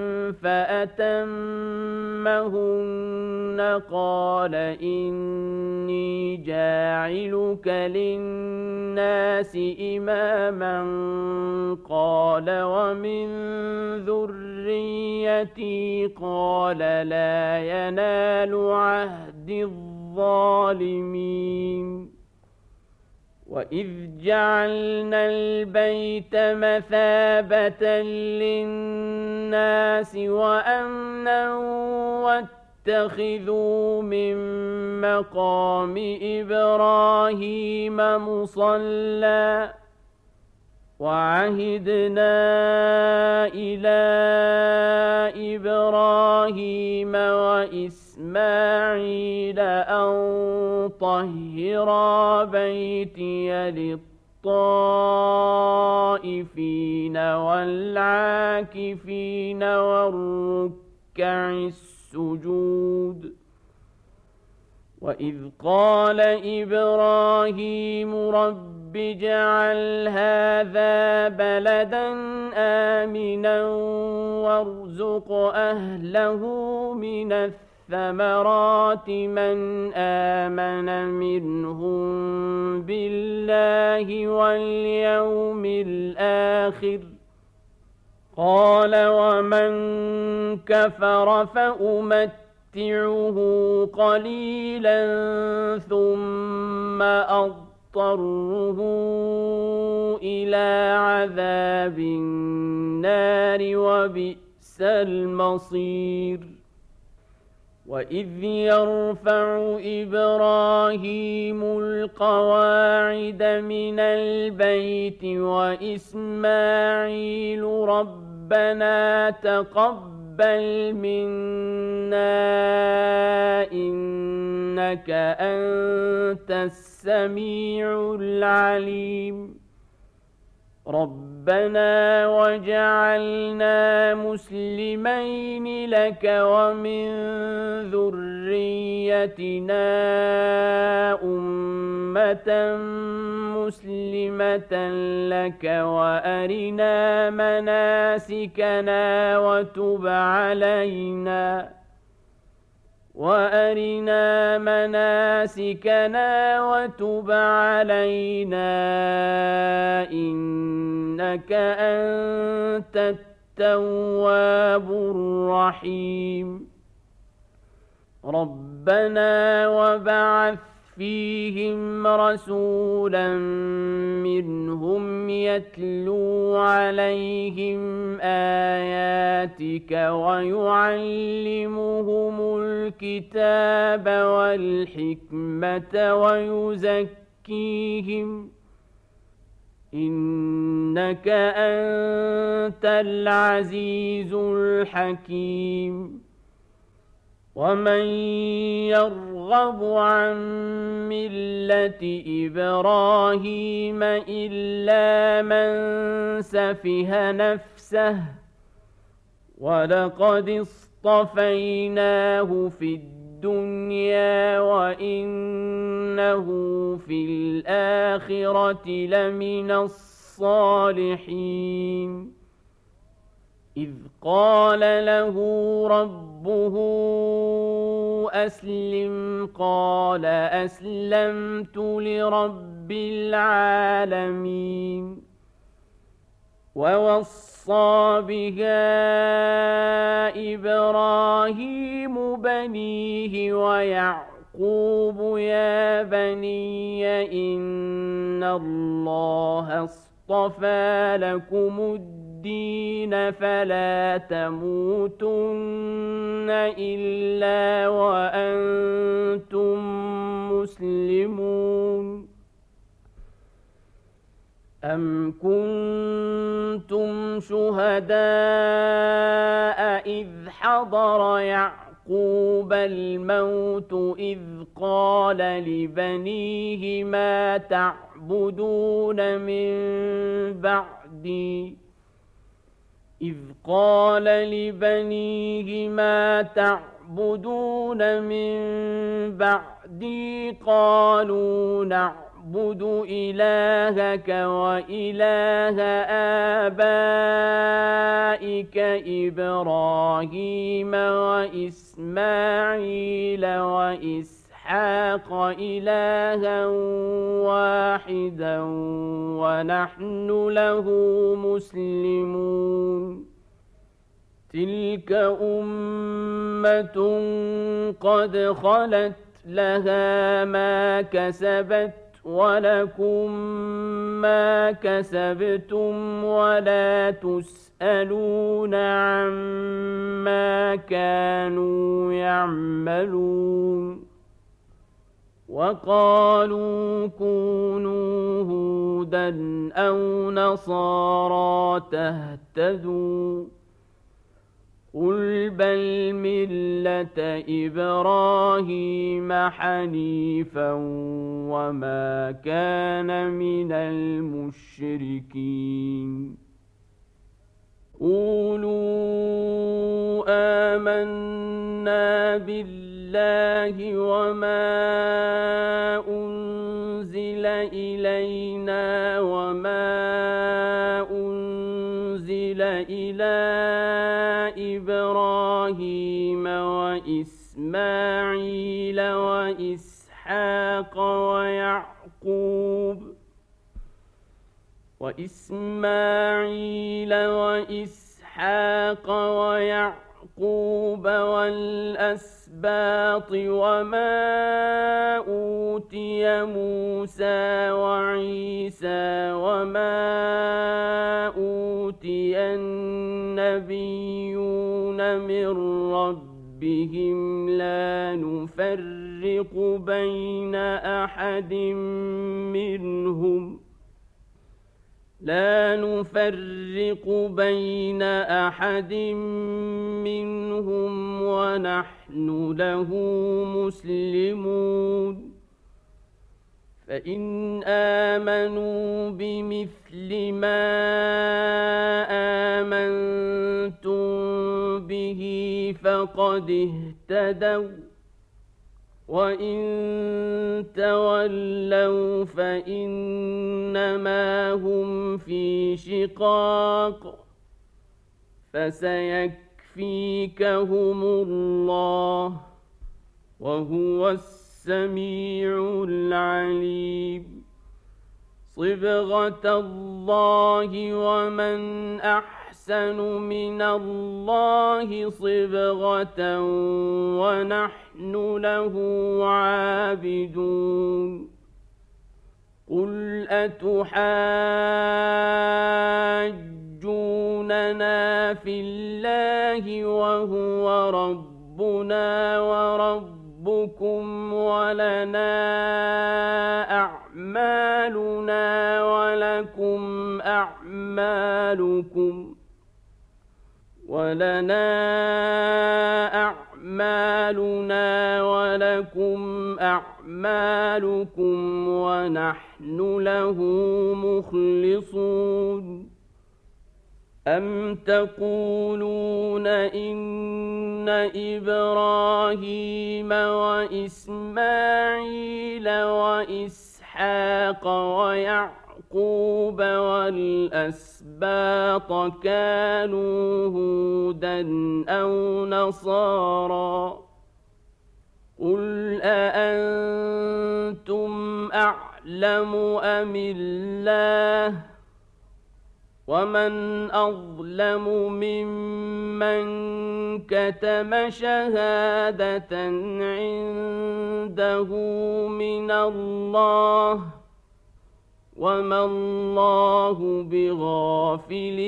فأتمهن قال إني جاعلك للناس إماما قال ومن ذريتي قال لا ينال عهد الظالمين وإذ جعلنا البيت مثابة للناس وأمنا واتخذوا من مقام إبراهيم مصلى وعهدنا إلى إبراهيم وإسماعيل أن طهرا بيتي للطائفين والعاكفين والركع السجود وإذ قال إبراهيم رب اجعل هذا بلدا آمنا وارزق أهله من الثمرات من آمن منهم بالله واليوم الآخر قال ومن كفر فأمتعه قليلا ثم أضطره إلى عذاب النار وبئس المصير وإذ يرفع إبراهيم القواعد من البيت وإسماعيل ربنا تقبل منا إنك أنت السميع العليم ربنا وجعلنا مسلمين لك ومن ذريتنا أمة مسلمة لك وأرنا مناسكنا وتب علينا وأرنا مناسكنا وتب علينا إنك أنت التواب الرحيم ربنا وبعث فيهم رسولا منهم يتلو عليهم آياتك ويعلمهم الكتاب والحكمة ويزكيهم إنك أنت العزيز الحكيم ومن يرغب عن ملة إبراهيم إلا من سفه نفسه ولقد اصطفيناه في الدنيا وإنه في الآخرة لمن الصالحين إذ قال له ربه أسلم قال أسلمت لرب العالمين ووصى بها إبراهيم بنيه ويعقوب يعقوب يا بني إن الله اصطفى لكم الدين فلا تموتن إلا وأنتم مسلمون أم كنتم شهداء إذ حضر يعقوب الموت إذ قال لبنيه ما تعبدون من بعدي إذ قال لبنيه ما تعبدون من بعدي قالوا نعبد نعبد إلهك وإله آبائك إبراهيم وإسماعيل وإسحاق إلها واحدا ونحن له مسلمون تلك أمة قد خلت لها ما كسبت ولكم ما كسبتم ولا تسألون عما كانوا يعملون وقالوا كونوا هودا أو نصارى تهتدوا قل بل ملة إبراهيم حنيفا وما كان من المشركين قولوا آمنا بالله وما أنزل إلينا وما أنزل إلى إبراهيم وإسماعيل وإسحاق ويعقوب وإسماعيل وإسحاق ويعقوب والأسباط وما أوتي موسى وعيسى وما أوتي النبيون من ربهم لا نفرق بين أحد منهم لا نفرق بين أحد منهم ونحن له مسلمون فإن آمنوا بمثل ما آمنتم به فقد اهتدوا وإن تولوا فإنما هم في شقاق فسيكفيكهم الله وهو السميع العليم صبغة الله ومن أحسن من الله صبغة ونحن له عابدون قل أتحاجوننا في الله وهو ربنا وربكم ولنا أعمالنا ولكم أعمالكم ولنا أعمالنا ولكم أعمالكم ونحن له مخلصون أم تقولون إن إبراهيم وإسماعيل وإسحاق ويعقوب والأسباط كانوا هودا أو نصارى قل أأنتم أعلم أم الله ومن أظلم ممن كتم شهادة عنده من الله وما الله بغافل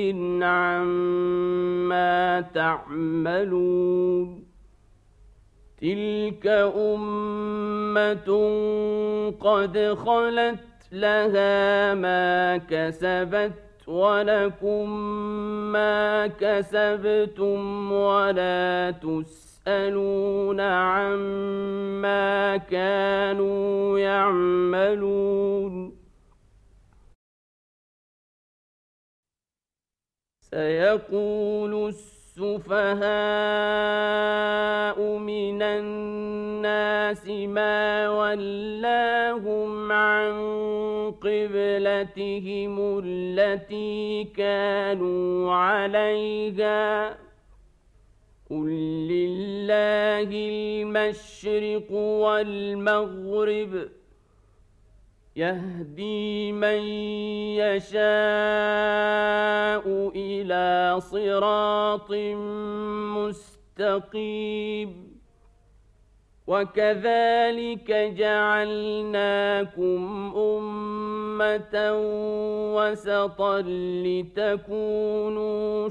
عما تعملون تلك أمة قد خلت لها ما كسبت ولكم ما كسبتم ولا تسألون عما كانوا يعملون سيقول السفهاء من الناس ما ولاهم عن قبلتهم التي كانوا عليها قل لله المشرق والمغرب يهدي من يشاء إلى صراط مستقيم وكذلك جعلناكم أمة وسطا لتكونوا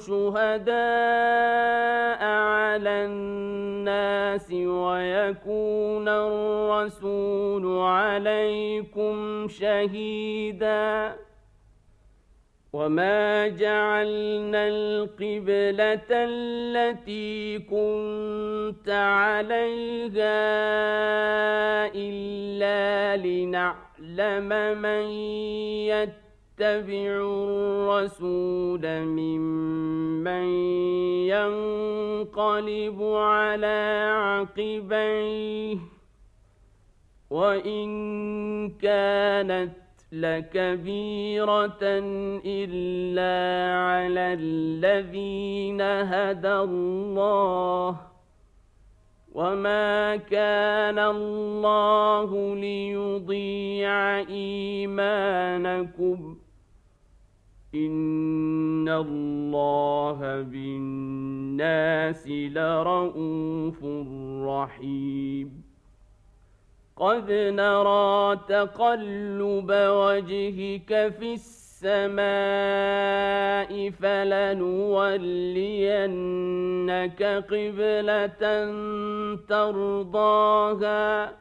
شهداء على الناس ويكون الرسول عليكم شهيدا وما جعلنا القبلة التي كنت عليها إلا لنعلم من يتبع الرسول ممن ينقلب على عقبيه وإن كانت لكبيرة إلا على الذين هدى الله وما كان الله ليضيع إيمانكم إن الله بالناس لرءوف رحيم قد نرى تقلب وجهك في السماء فلنولينك قبلة ترضاها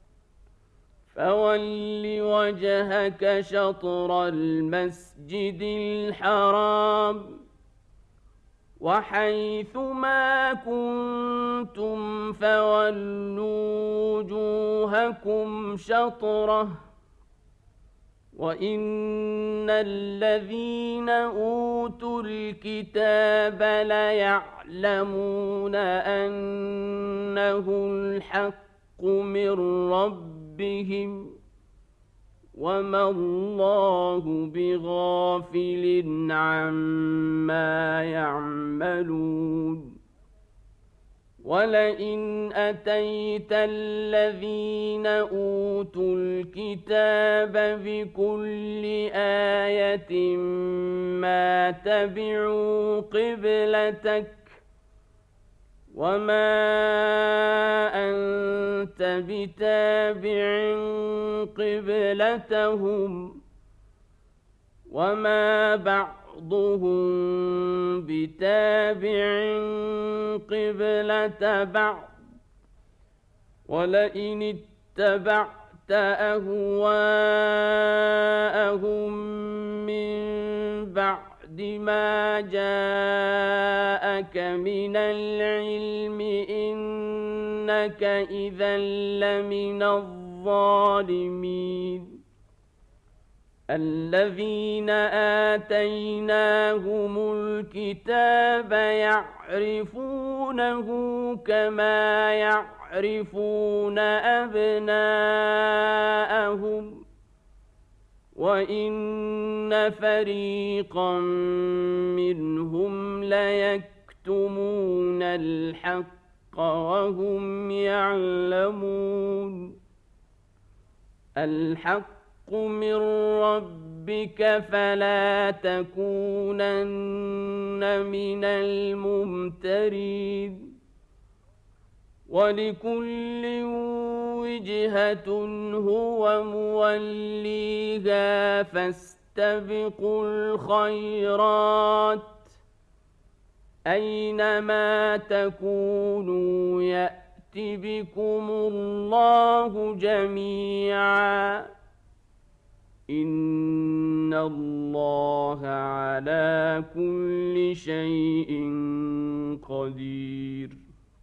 فول وجهك شطر المسجد الحرام وحيث ما كنتم فولوا وجوهكم شطرة وإن الذين أوتوا الكتاب ليعلمون أنه الحق من ربهم وما الله بغافل عما يعملون ولئن أتيت الذين أوتوا الكتاب بكل آية ما تبعوا قبلتك وما أنت بتابع قبلتهم وما بعضهم بتابع قبلة بعض ولئن اتبعت أهواءهم من بعد ما جاءك من العلم إنك إذا لمن الظالمين الذين آتيناهم الكتاب يعرفونه كما يعرفون أبناءهم وإن فريقا منهم ليكتمون الحق وهم يعلمون الحق من ربك فلا تكونن من الممترين ولكل وجهة هو موليها فاستبقوا الخيرات أينما تكونوا يأت بكم الله جميعا إن الله على كل شيء قدير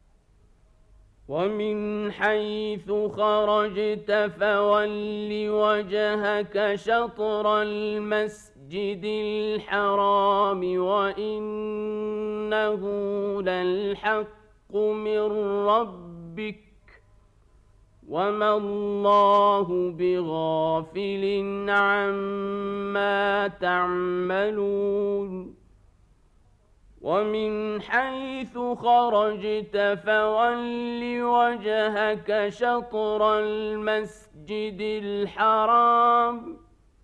ومن حيث خرجت فول وجهك شطر المسجد الحرام وإنه للحق من ربك وما الله بغافل عما تعملون ومن حيث خرجت فول وجهك شطر المسجد الحرام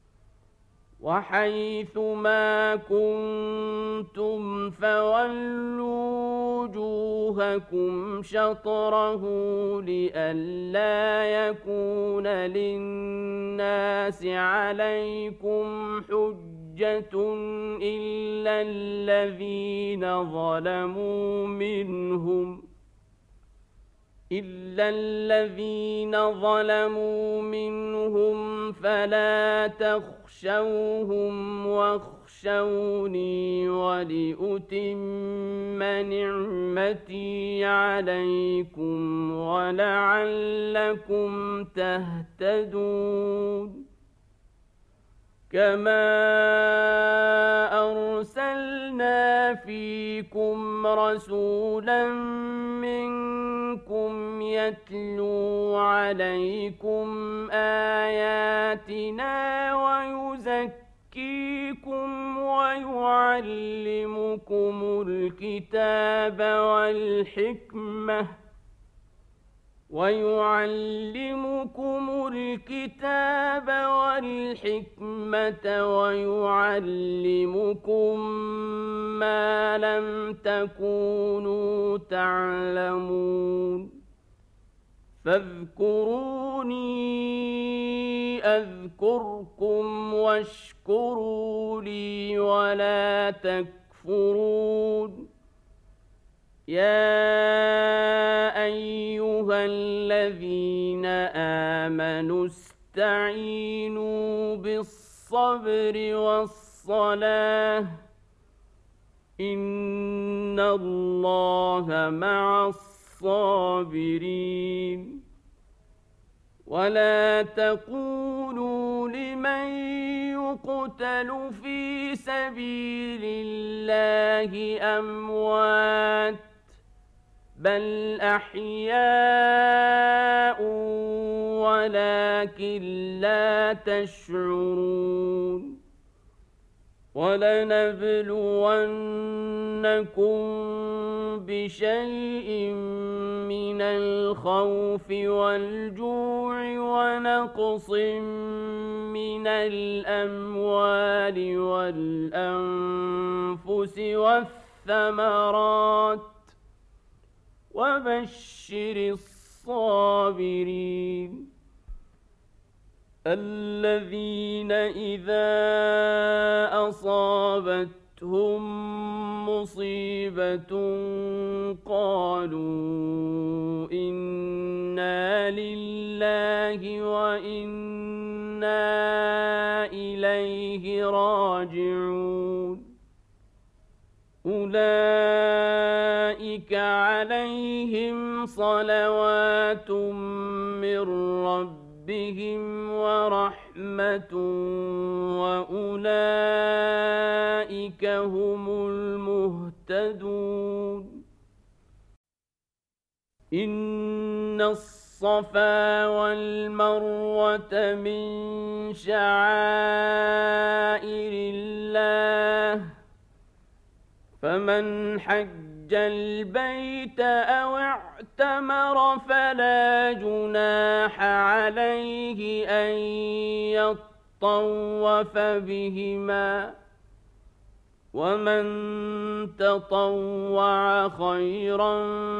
وحيث ما كنتم فولوا وجوهكم شطره لئلا يكون للناس عليكم حجة إلا الذين ظلموا منهم إلا الذين ظلموا منهم فلا تخشوهم واخشوني ولأتم نعمتي عليكم ولعلكم تهتدون كما أرسلنا فيكم رسولا منكم يتلو عليكم آياتنا ويزكيكم ويعلمكم الكتاب والحكمة ويعلمكم الكتاب والحكمة ويعلمكم ما لم تكونوا تعلمون فاذكروني أذكركم واشكروا لي ولا تكفرون يا أيها الذين آمنوا استعينوا بالصبر والصلاة إن الله مع الصابرين ولا تقولوا لمن يقتل في سبيل الله أموات بل أحياء ولكن لا تشعرون ولنبلونكم بشيء من الخوف والجوع ونقص من الأموال والأنفس والثمرات وبشر الصابرين الذين إذا أصابتهم مصيبة قالوا إنا لله وإنا إليه راجعون أولئك عليهم صلوات من ربهم ورحمة وأولئك هم المهتدون إن الصفا والمروة من شعائر الله فمن حج البيت أو اعتمر اعتمر فلا جناح عليه أن يطوف بهما ومن تطوع خيرا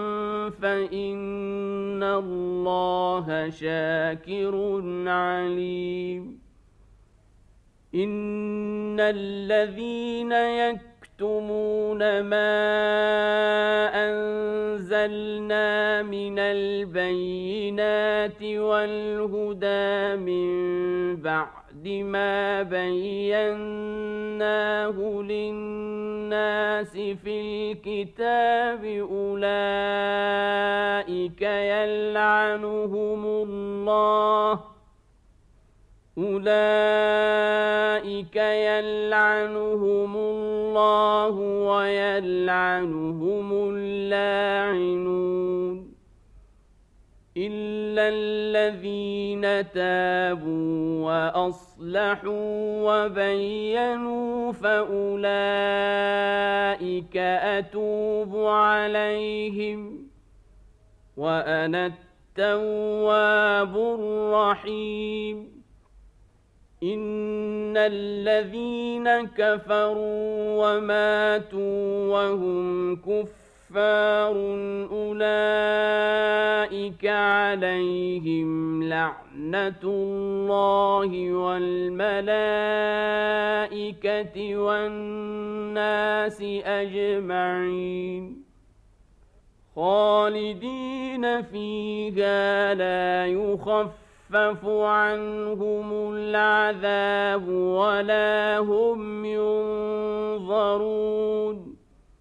فإن الله شاكر عليم إن الذين يكتمون ما أنزلنا من البينات والهدى من بعد ما بيناه للناس في الكتاب أولئك يلعنهم الله أولئك يلعنهم الله ويلعنهم اللاعنون إلا الذين تابوا وأصلحوا وبينوا فأولئك أتوب عليهم وأنا التواب الرحيم إن الذين كفروا وماتوا وهم كفار أولئك عليهم لعنة الله والملائكة والناس أجمعين خالدين فيها لا يخفف يخفف عنهم العذاب ولا هم ينظرون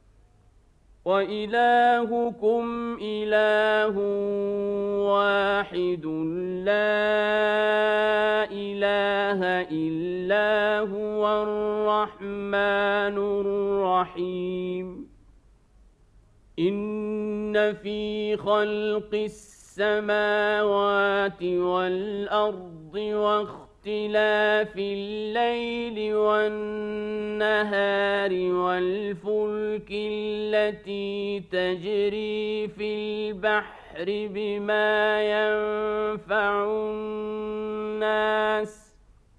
وإلهكم إله واحد لا إله إلا هو الرحمن الرحيم إن في خلق السماوات السماوات والأرض واختلاف الليل والنهار والفلك التي تجري في البحر بما ينفع الناس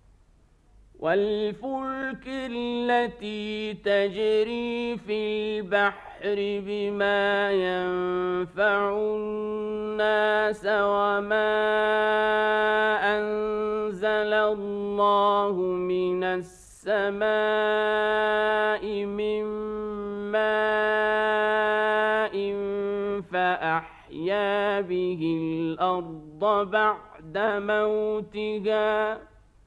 والفلك التي تجري في البحر بما ينفع الناس وما أنزل الله من السماء من ماء فأحيا به الأرض بعد موتها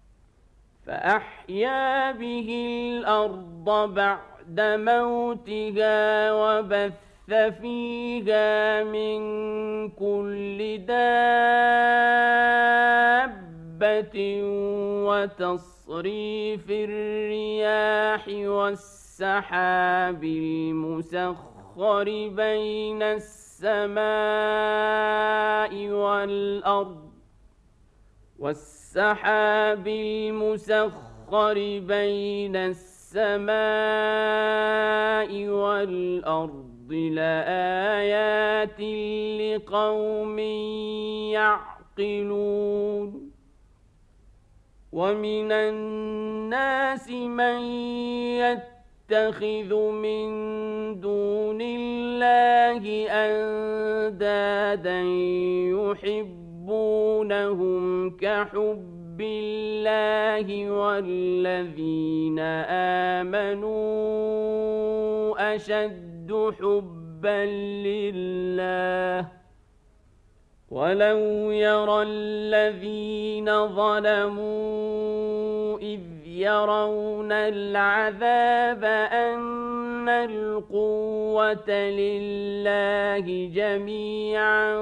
فأحيا به الأرض بعد موتها وبث فيها من كل دابة وتصريف الرياح والسحاب المسخر بين السماء والأرض والسحاب المسخر بين السماء والأرض لآيات لقوم يعقلون ومن الناس من يتخذ من دون الله أندادا يحبونهم كحب الله والذين آمنوا أشد حبا لله ولو يرى الذين ظلموا إذ يرون العذاب أن القوة لله جميعا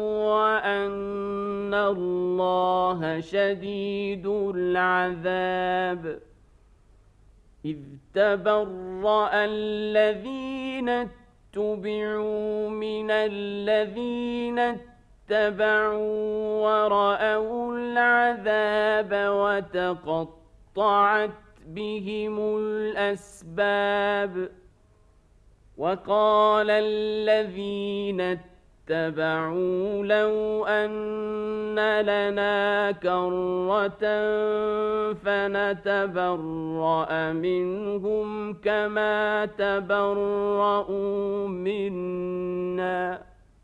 وأن الله شديد العذاب إذ تبرأ الذين اتبعوا من الذين اتبعوا ورأوا العذاب وتقطعت بهم الأسباب وقال الذين اتبعوا لو أن لنا كرة فنتبرأ منهم كما تبرؤوا منا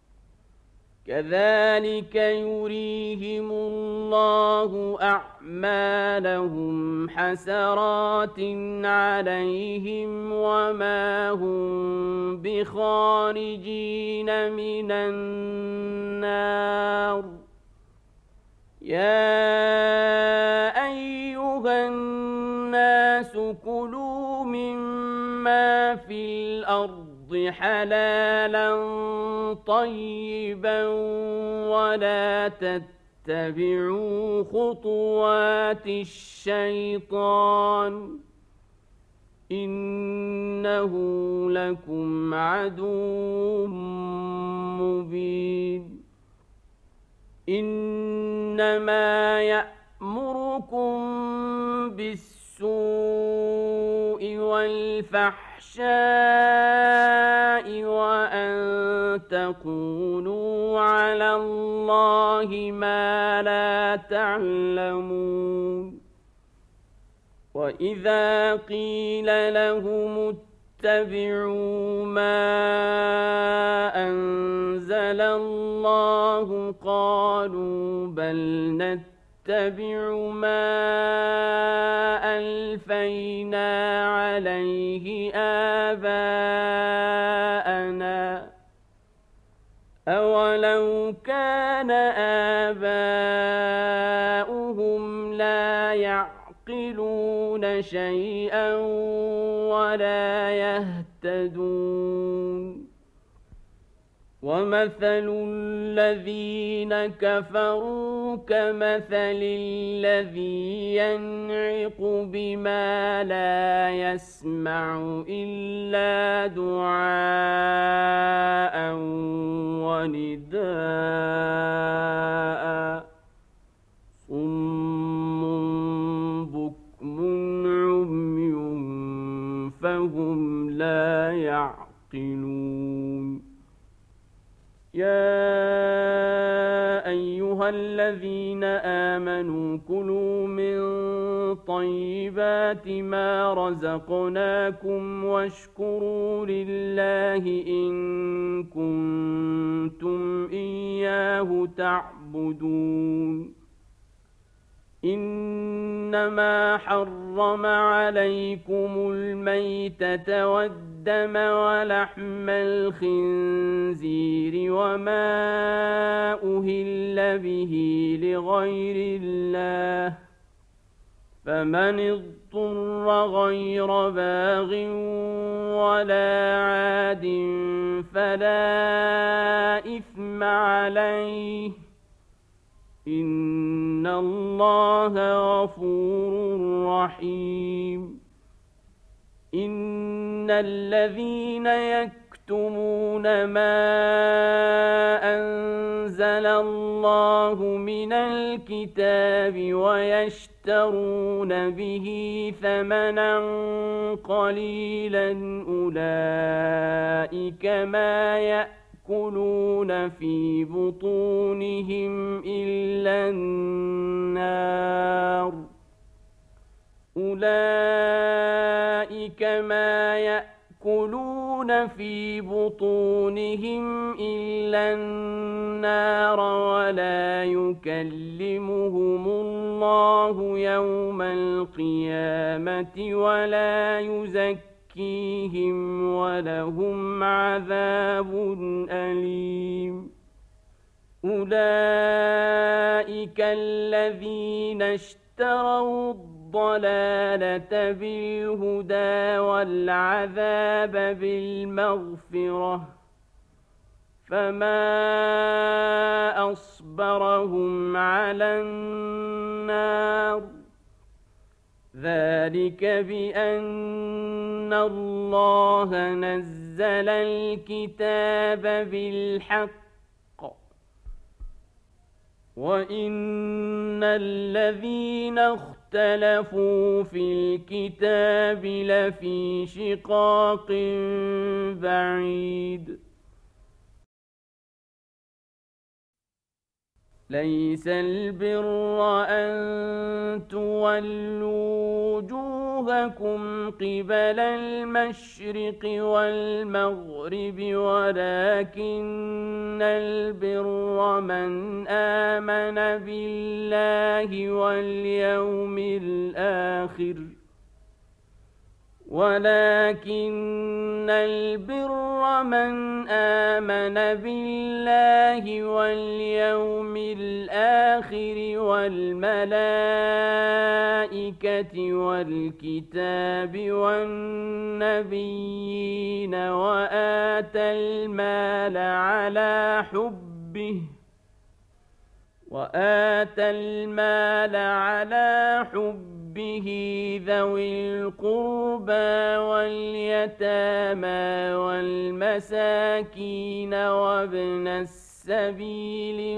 كذلك يريهم الله أعمالهم حسرات عليهم وما هم بخارجين من النار يا أيها الناس كلوا مما في الأرض حلالا طيبا ولا تتبعوا خطوات الشيطان إنه لكم عدو مبين إنما يأمركم بالسوء والفحشاء وأن تقولوا على الله ما لا تعلمون وإذا قيل لهم اتبعوا ما أنزل الله قالوا بل نتبع ما ألفينا عليه آباءنا أولو كان آباؤهم لا يعقلون شيئا ولا يهتدون ومثل الذين كفروا كمثل الذي ينعق بما لا يسمع إلا دعاء ونداء صم بكم عمي فهم لا يعقلون يا أيها الذين آمنوا كلوا من طيبات ما رزقناكم واشكروا لله إن كنتم إياه تعبدون إنما حرم عليكم الميتة والدم ولحم الخنزير وما أهل به لغير الله فمن اضطر غير باغ ولا عاد فلا إثم عليه إن الله غفور رحيم إن الذين يكتمون ما أنزل الله من الكتاب ويشترون به ثمنا قليلا أولئك ما يأتون يأكلون في بطونهم إلا النار أولئك ما يأكلون في بطونهم إلا النار ولا يكلمهم الله يوم القيامة ولا يزكيهم ولهم عذاب أليم أولئك الذين اشتروا الضلالة بالهدى والعذاب بالمغفرة فما أصبرهم على النار ذلك بأن الله نزل الكتاب بالحق وإن الذين اختلفوا في الكتاب لفي شقاق بعيد ليس البر أن تولوا وجوهكم قبل المشرق والمغرب ولكن البر من آمن بالله واليوم الآخر ولكن البر من آمن بالله واليوم الآخر والملائكة والكتاب والنبيين وآتى المال على حبه وآتى المال على حبه به ذوي القربى واليتامى والمساكين وابن السبيل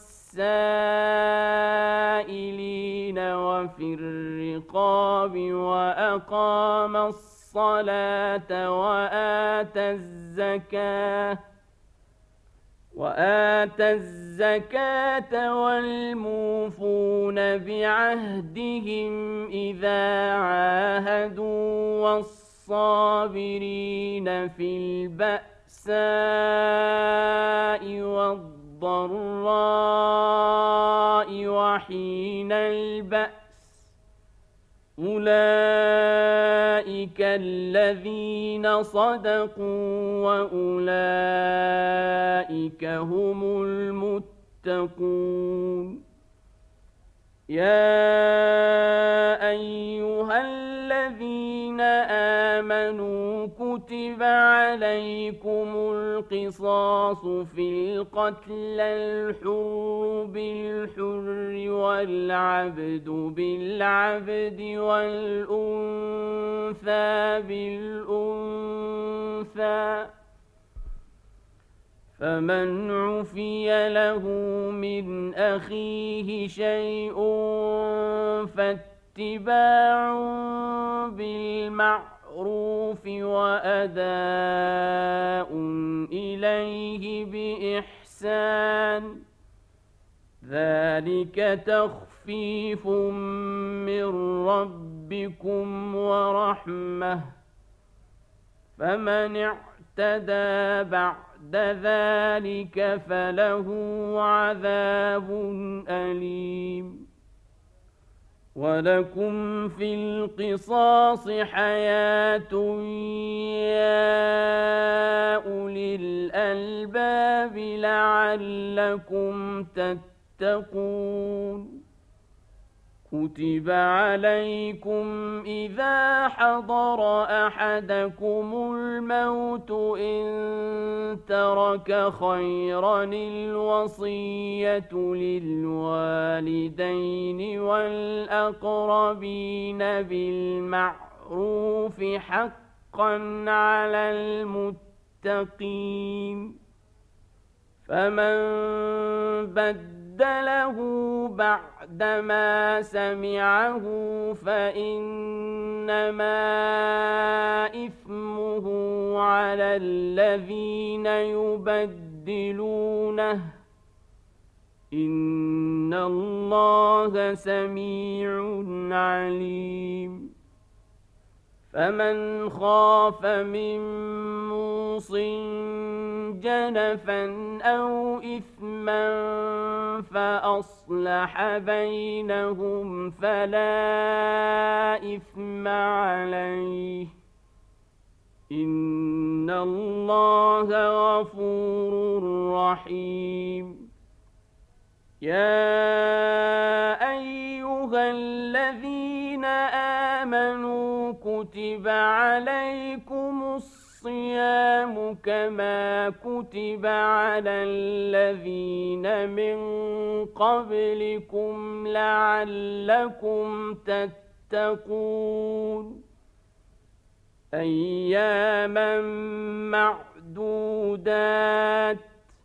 والسائلين وفي الرقاب وأقام الصلاة وآتى الزكاة وآتى الزكاة والموفون بعهدهم إذا عاهدوا والصابرين في البأساء والضراء وحين البأس أولئك الذين صدقوا وأولئك هم المتقون يا أيها الذين آمنوا كتب عليكم القصاص في القتل الحر بالحر والعبد بالعبد والأنثى بالأنثى فمن عفي له من أخيه شيء فاتباع بالمعروف وأداء إليه بإحسان ذلك تخفيف من ربكم ورحمة فمن اعتدى بعد ذلك فله عذاب أليم ولكم في القصاص حياة يا أولي الألباب لعلكم تتقون كتب عليكم إذا حضر أحدكم الموت إن ترك خيرا الوصية للوالدين والأقربين بالمعروف حقا على المتقين فمن بدله بعدما سمعه فإنما إثمه على الذين يبدلونه إن الله سميع عليم فمن خاف من موص جنفا أو إثما فأصلح بينهم فلا إثم عليه إن الله غفور رحيم يا أيها الذين آمنوا كتب عليكم الصيام كما كتب على الذين من قبلكم لعلكم تتقون أياما معدودات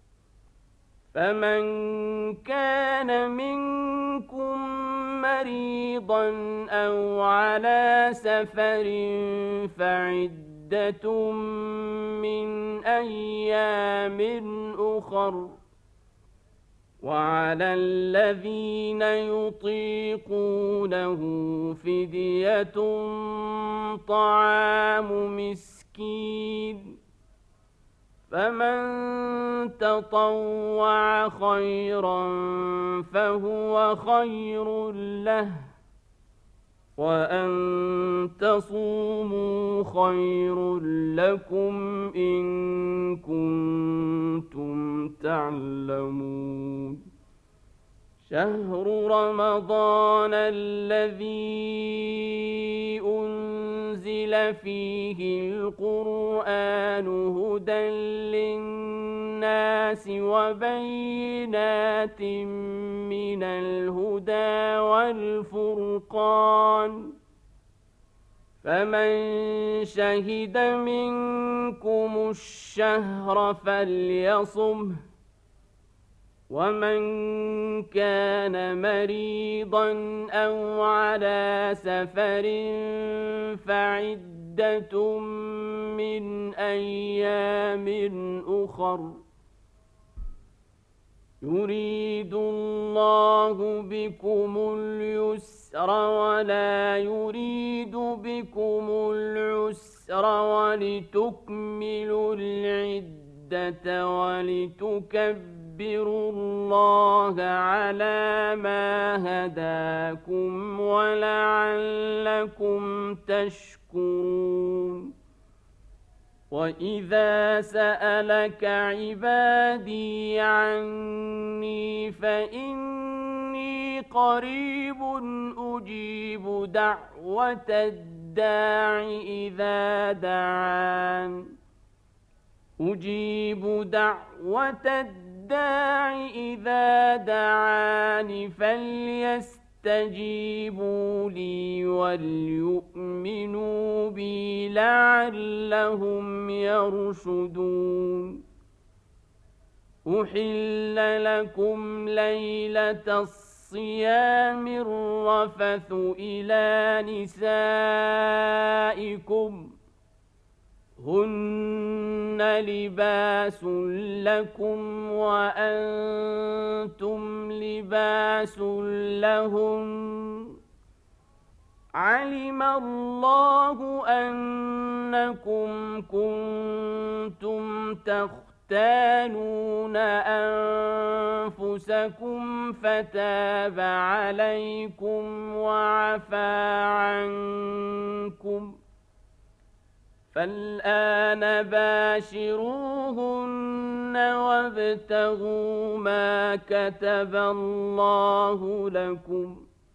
فمن كان منكم مريضا أو على سفر فعدة من أيام أخر وعلى الذين يطيقونه فدية طعام مسكين، فمن تطوع خيرا فهو خير له، وأن تصوموا خير لكم إن كنتم تعلمون. شهر رمضان الذي أنزل فيه القرآن هدى للناس وبينات من الهدى والفرقان، فمن شهد منكم الشهر فليصمه، ومن كان مريضا أو على سفر فعدة من أيام أخر، يريد الله بكم اليسر ولا يريد بكم العسر ولتكملوا العدة ولتكبروا الله على ما هداكم ولعلكم تشكرون. وإذا سألك عبادي عني فإني قريب أجيب دعوة الداع إذا دعان أجيب دعوة الداع إذا دعان فليستجيبوا لي وليؤمنوا بي لعلهم يرشدون. أحل لكم ليلة الصيام الرفث إلى نسائكم هن لباس لكم وأنتم لباس لهن، علم الله أنكم كنتم تختانون أنفسكم فتاب عليكم وعفى عنكم، فالآن باشروهن وابتغوا ما كتب الله لكم،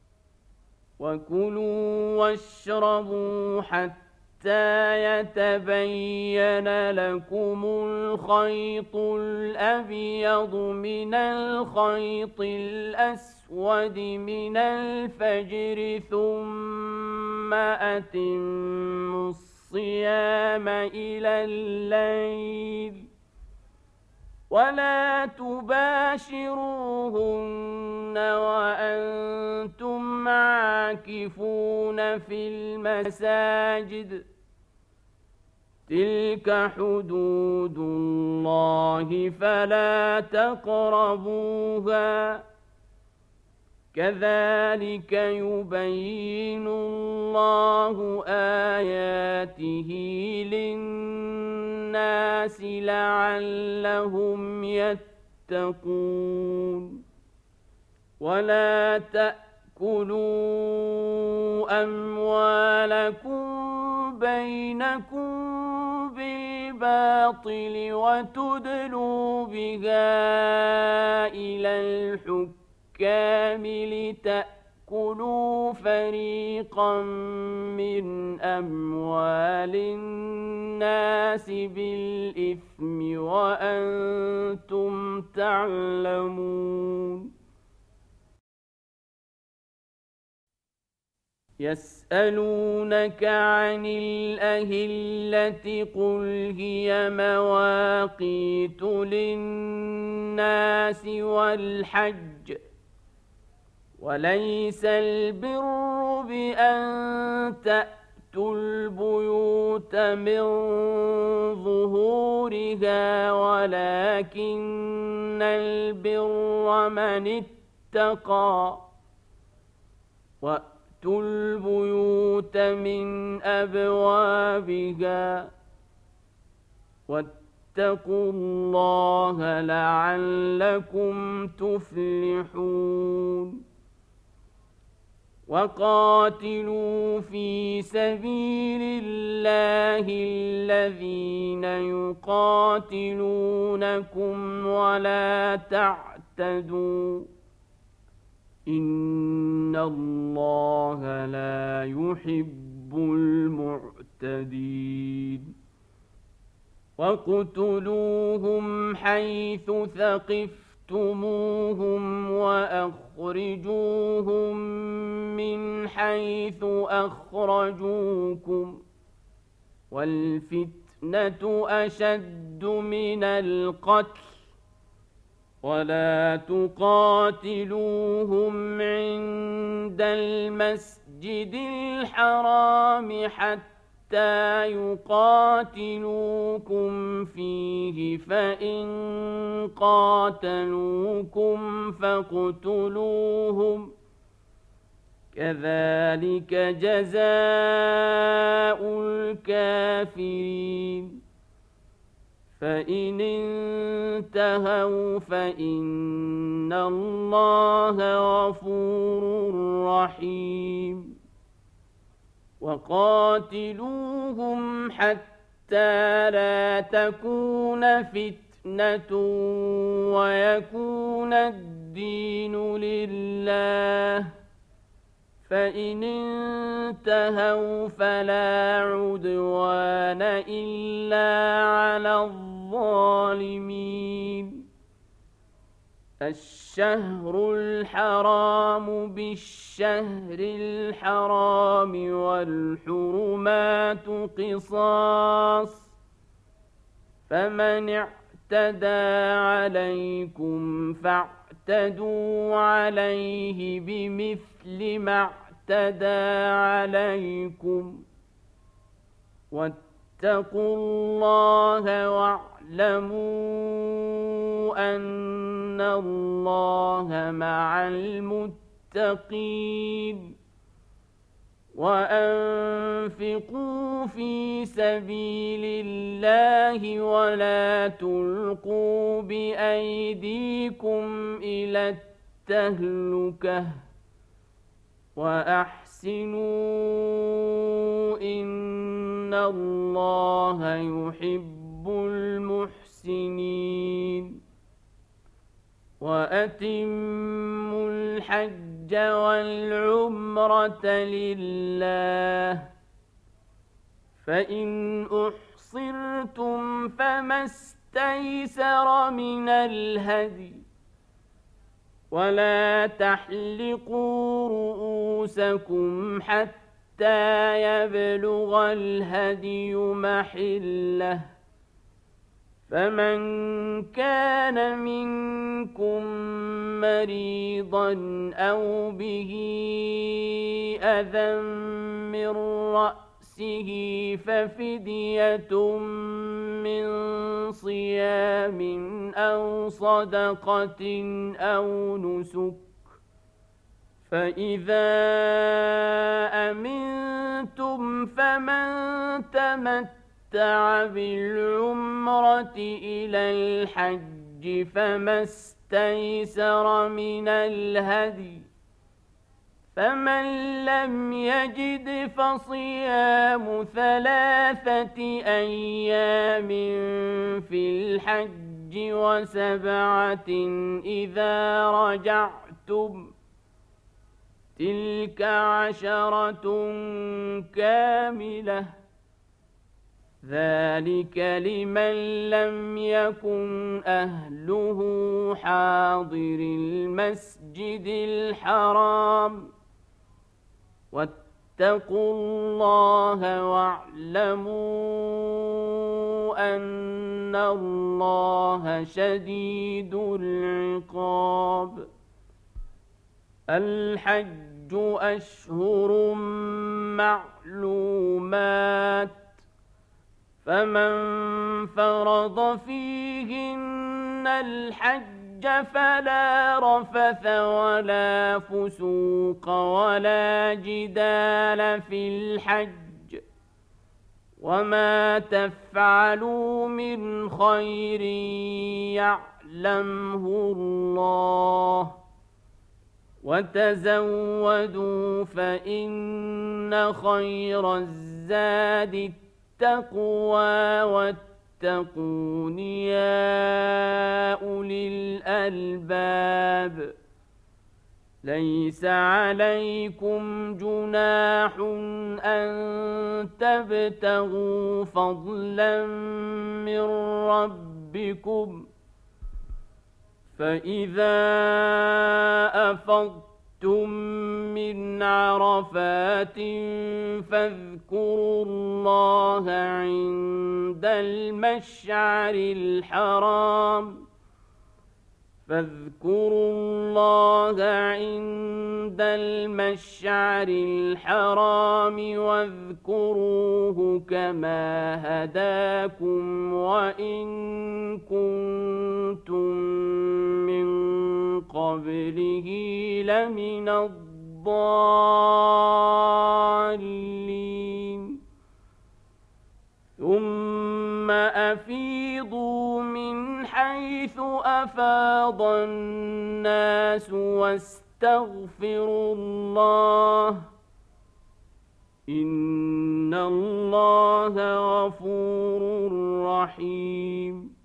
وكلوا واشربوا حتى يتبين لكم الخيط الأبيض من الخيط الأسود من الفجر، ثم أتموا الصيام إلى الليل ولا تباشروهن وأنتم عاكفون في المساجد، تلك حدود الله فلا تقربوها، كذلك يبين الله آياته للناس لعلهم يتقون. ولا تأكلوا أموالكم بينكم بالباطل وتدلوا بها إلى الحكم كامل تأكلوا فريقا من أموال الناس بالإثم وأنتم تعلمون. يسألونك عن الأهلة قل هي مواقيت للناس والحج، وليس البر بأن تأتوا البيوت من ظهورها ولكن البر من اتقى وأتوا البيوت من أبوابها واتقوا الله لعلكم تفلحون وقاتلوا في سبيل الله الذين يقاتلونكم ولا تعتدوا إن الله لا يحب المعتدين وَاقْتُلُوهُمْ حَيْثُ ثَقِفْتُمُوهُمْ وَأَخْرِجُوهُمْ مِنْ حَيْثُ أَخْرَجُوكُمْ وَالْفِتْنَةُ أَشَدُّ مِنَ الْقَتْلِ وَلَا تُقَاتِلُوهُمْ عِندَ الْمَسْجِدِ الْحَرَامِ حَتَّى حتى يقاتلوكم فيه فإن قاتلوكم فاقتلوهم كذلك جزاء الكافرين فإن انتهوا فإن الله غفور رحيم وقاتلوهم حتى لا تكون فتنة ويكون الدين لله فإن انتهوا فلا عدوان إلا على الظالمين الشهر الحرام بالشهر الحرام والحرمات قصاص فمن اعتدى عليكم فاعتدوا عليه بمثل ما اعتدى عليكم واتقوا الله واعلموا أن الله مع المتقين وأنفقوا في سبيل الله ولا تلقوا بأيديكم إلى التهلكة وأحسنوا إن الله يحب المحسنين وأتموا الحج والعمرة لله فإن أحصرتم فما استيسر من الهدي ولا تحلقوا رؤوسكم حتى يبلغ الهدي محله فمن كان منكم مريضا أو به أذى من رأسه ففدية من صيام أو صدقة أو نسك فإذا أمنتم فمن تمتع بالعمرة إلى الحج فما استيسر من الهدي فمن لم يجد فصيام ثلاثة أيام في الحج وسبعة إذا رجعتم تلك عشرة كاملة ذلك لمن لم يكن أهله حاضر المسجد الحرام واتقوا الله واعلموا أن الله شديد العقاب الحج أشهر معلومات فمن فرض فيهن الحج فلا رفث ولا فسوق ولا جدال في الحج، وما تفعلوا من خير يعلمه الله، وتزودوا فإن خير الزاد التقوى واتقون يا أولي الألباب. ليس عليكم جناح أن تبتغوا فضلا من ربكم، فإذا أفضتم من عرفات فاذكروا الله عند المشعر الحرام فاذكروا الله عند المشعر الحرام واذكروه كما هداكم وإن كنتم من قبله لمن الضالين. ثم أفيضوا من حيث أفاض الناس واستغفروا الله، إن الله غفور رحيم.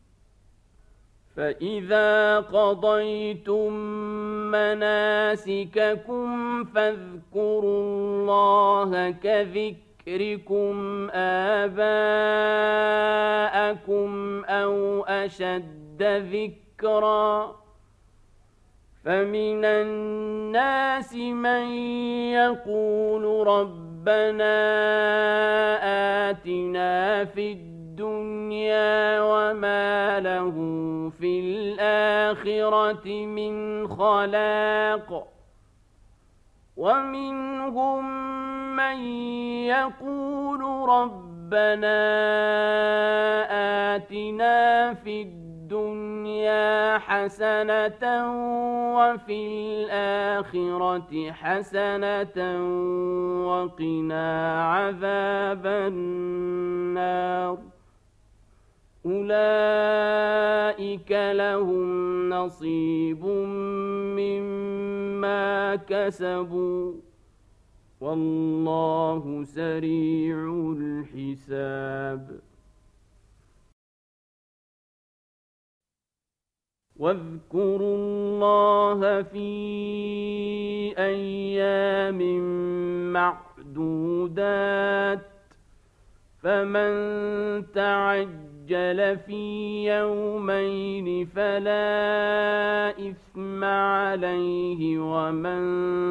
فإذا قضيتم مناسككم فاذكروا الله كذكركم ذكركم آباءكم أو أشد ذكرا، فمن الناس من يقول ربنا آتنا في الدنيا وما له في الآخرة من خلاق، ومنهم من يقول ربنا آتنا في الدنيا حسنة وفي الآخرة حسنة وقنا عذاب النار. أولئك لهم نصيب مما كسبوا والله سريع الحساب. واذكروا الله في أيام معدودات، فمن تعجل في يومين فلا إثم عليه، ومن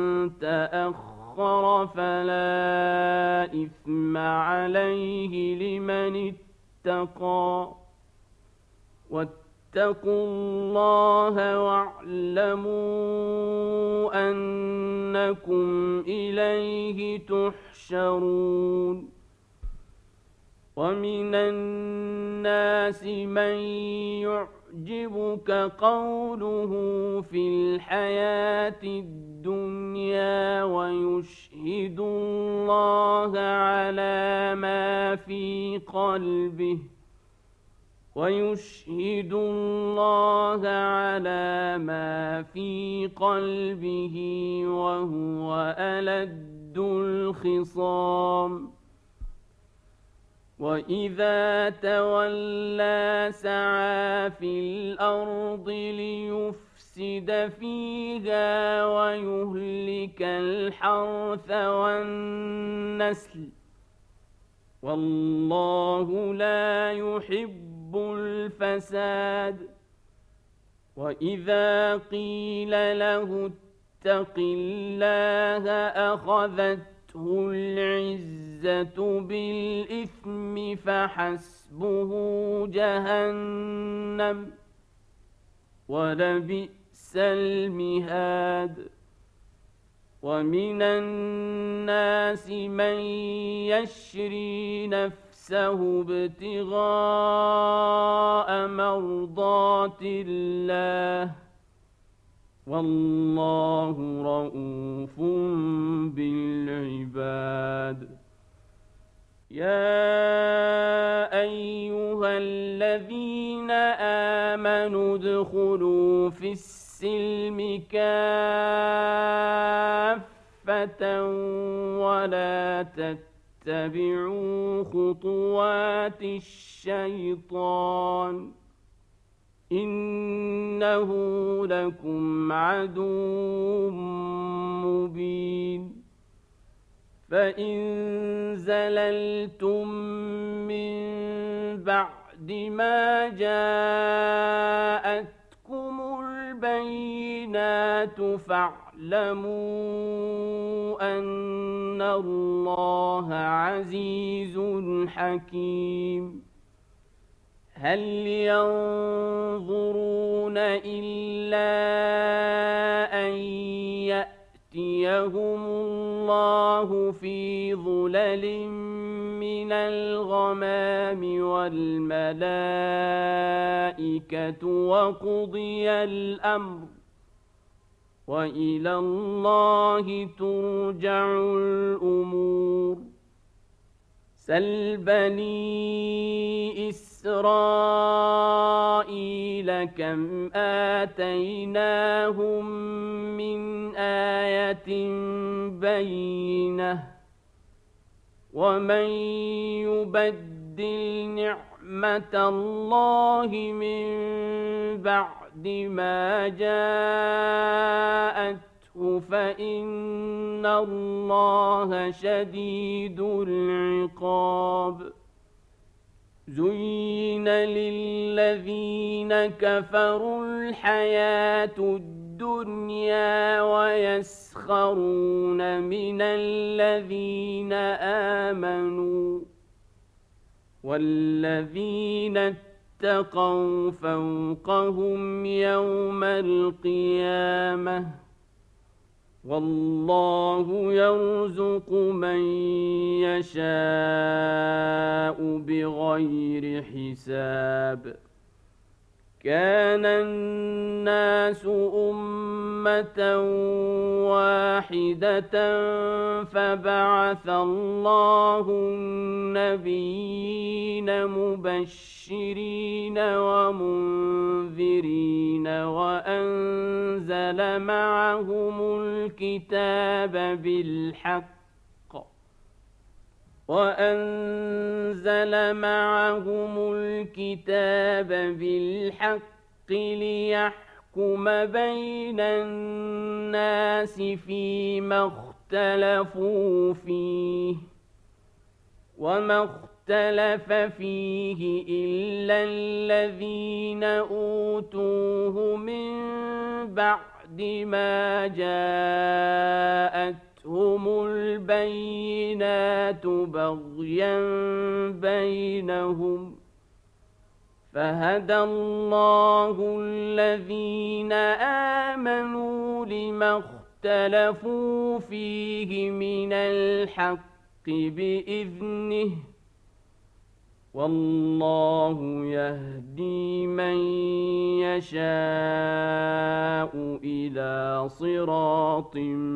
تأخر فلا إثم عليه لمن اتقى. واتقوا الله واعلموا أنكم إليه تحشرون. ومن الناس من يعجبك قوله في الحياة الدنيا ويشهد الله على ما في قلبه ويشهد الله على ما في قلبه وهو ألد الخصام. وإذا تولى سعى في الأرض ليفسد فيها ويهلك الحرث والنسل، والله لا يحب الفساد. وإذا قيل له اتق الله أخذته العزة بالإثم فحسبه جهنم ولبئس المهاد. ومن الناس من يشري نفسه ابتغاء مرضات الله، والله رءوف بالعباد. يا أيها الذين آمنوا ادخلوا في السلم كافة ولا تتبعوا خطوات الشيطان إنه لكم عدو مبين. فإن زللتم من بعد ما جاءتكم البينات فاعلموا أن الله عزيز حكيم. هل ينظرون إلا أن يأتيهم الله في ظلل من الغمام والملائكة وقضي الأمر وإلى الله ترجع الأمور. سل بني إسرائيل كم آتيناهم من آية بينة ومن يبدل نعمة الله من بعد ما جاءت فإن الله شديد العقاب. زين للذين كفروا الحياة الدنيا ويسخرون من الذين آمنوا والذين اتقوا فوقهم يوم القيامة والله يرزق من يشاء بغير حساب. كان الناس أمة واحدة فبعث الله النبيين مبشرين ومنذرين وأنزل معهم الكتاب بالحق وأنزل معهم الكتاب بالحق ليحكم بين الناس فيما اختلفوا فيه وما اختلف فيه إلا الذين أوتوه من بعد ما جاءت هم البينات بغيا بينهم فهدى الله الذين آمنوا لما اختلفوا فيه من الحق بإذنه والله يهدي من يشاء إلى صراط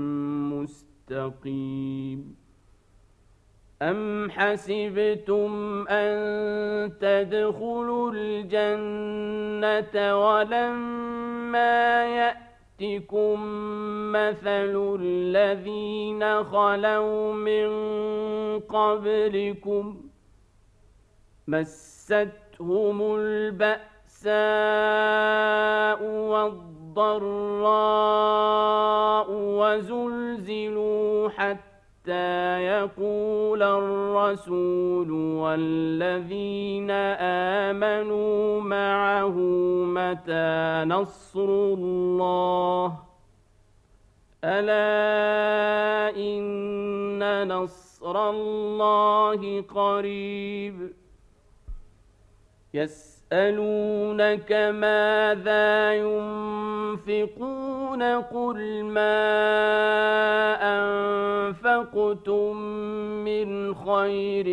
مستقيم. أم حسبتم أن تدخلوا الجنة ولما يأتكم مثل الذين خلوا من قبلكم مستهم البأساء والضراء وزلزلوا حتى يقول الرسول والذين آمنوا معه متى نصر الله ألا إن نصر الله قريب. يسألونك يسألونك ماذا ينفقون قل ما أنفقتم من خير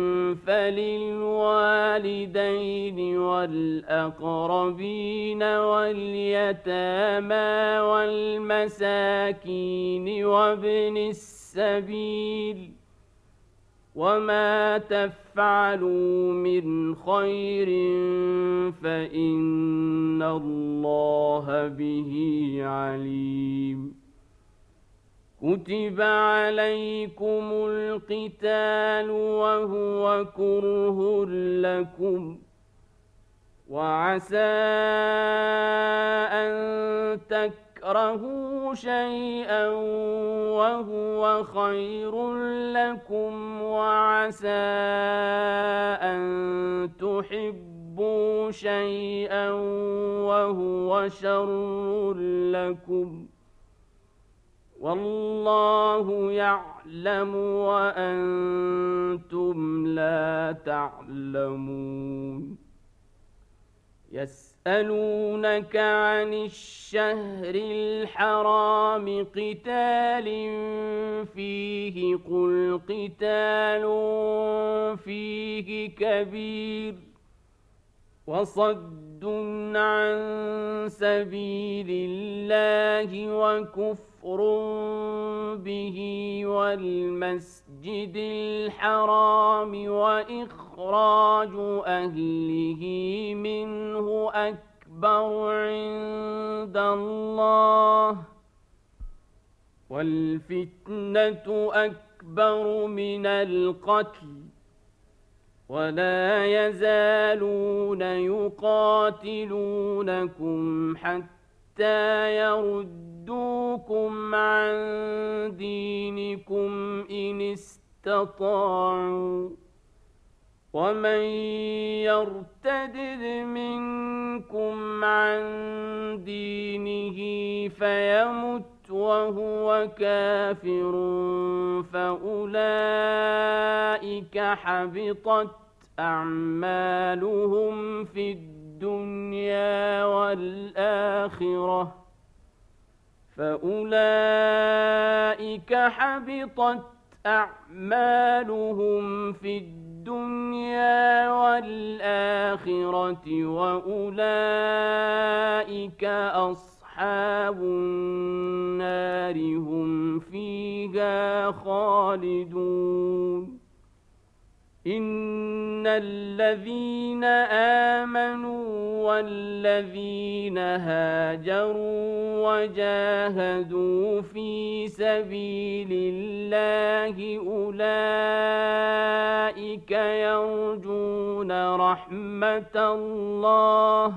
فللوالدين والأقربين واليتامى والمساكين وابن السبيل وما تفعلوا من خير فإن الله به عليم كتب عليكم القتال وهو كره لكم وعسى أن تكرهوا شيئا وهو خير لكم وعسى أن تحبوا شيئا وهو شر لكم والله يعلم وأنتم لا تعلمون يسألونك عن الشهر الحرام قتال فيه قل قتال فيه كبير وصد عن سبيل الله وكفر به والمسجد الحرام وإخراج أهله منه أكبر عند الله والفتنة أكبر من القتل ولا يزالون يقاتلونكم حتى يردوكم عن دينكم إن استطاعوا ومن يرتدد منكم عن دينه فيمت وهو كافر فأولئك حبطت أعمالهم في الدنيا والآخرة فأولئك حبطت أعمالهم في الدنيا والآخرة وأولئك أصحاب النار هم فيها خالدون إن الذين آمنوا والذين هاجروا وجاهدوا في سبيل الله أولئك يرجون رحمة الله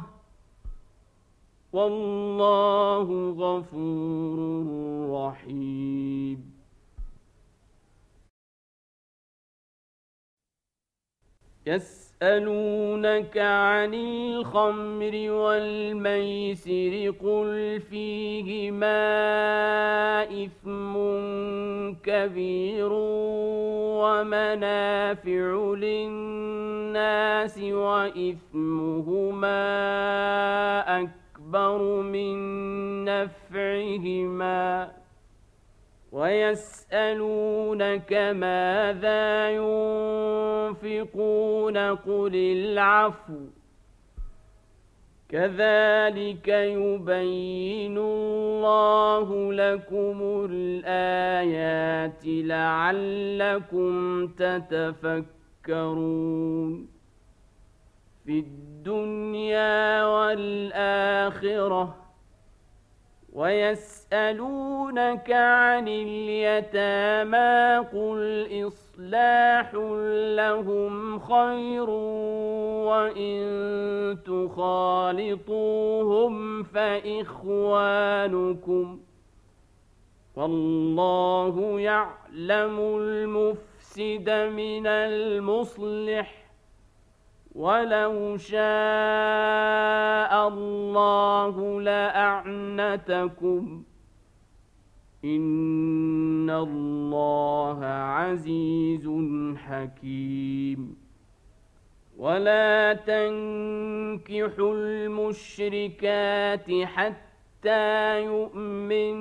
والله غفور رحيم يسألونك عن الخمر والميسر قل فيهما إثم كبير ومنافع للناس وإثمهما أكبر من نفعهما ويسألونك ماذا ينفقون قل العفو كذلك يبين الله لكم الآيات لعلكم تتفكرون في الدنيا والآخرة ويسألونك عن اليتامى قل إصلاح لهم خير وإن تخالطوهم فإخوانكم والله يعلم المفسد من المصلح ولو شاء الله لأعنتكم إن الله عزيز حكيم ولا تنكحوا المشركات حتى يؤمن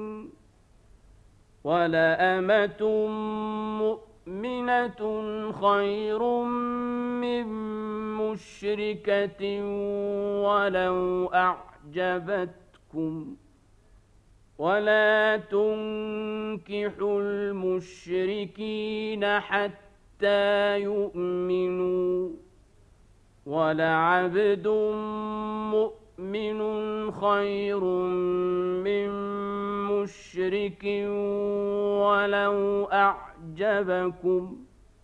ولأمة مؤمنة خير من مشركة ولو أعجبتكم ولا تنكحوا المشركين حتى يؤمنوا ولعبد مؤمن خير من مشرك ولو أعجبكم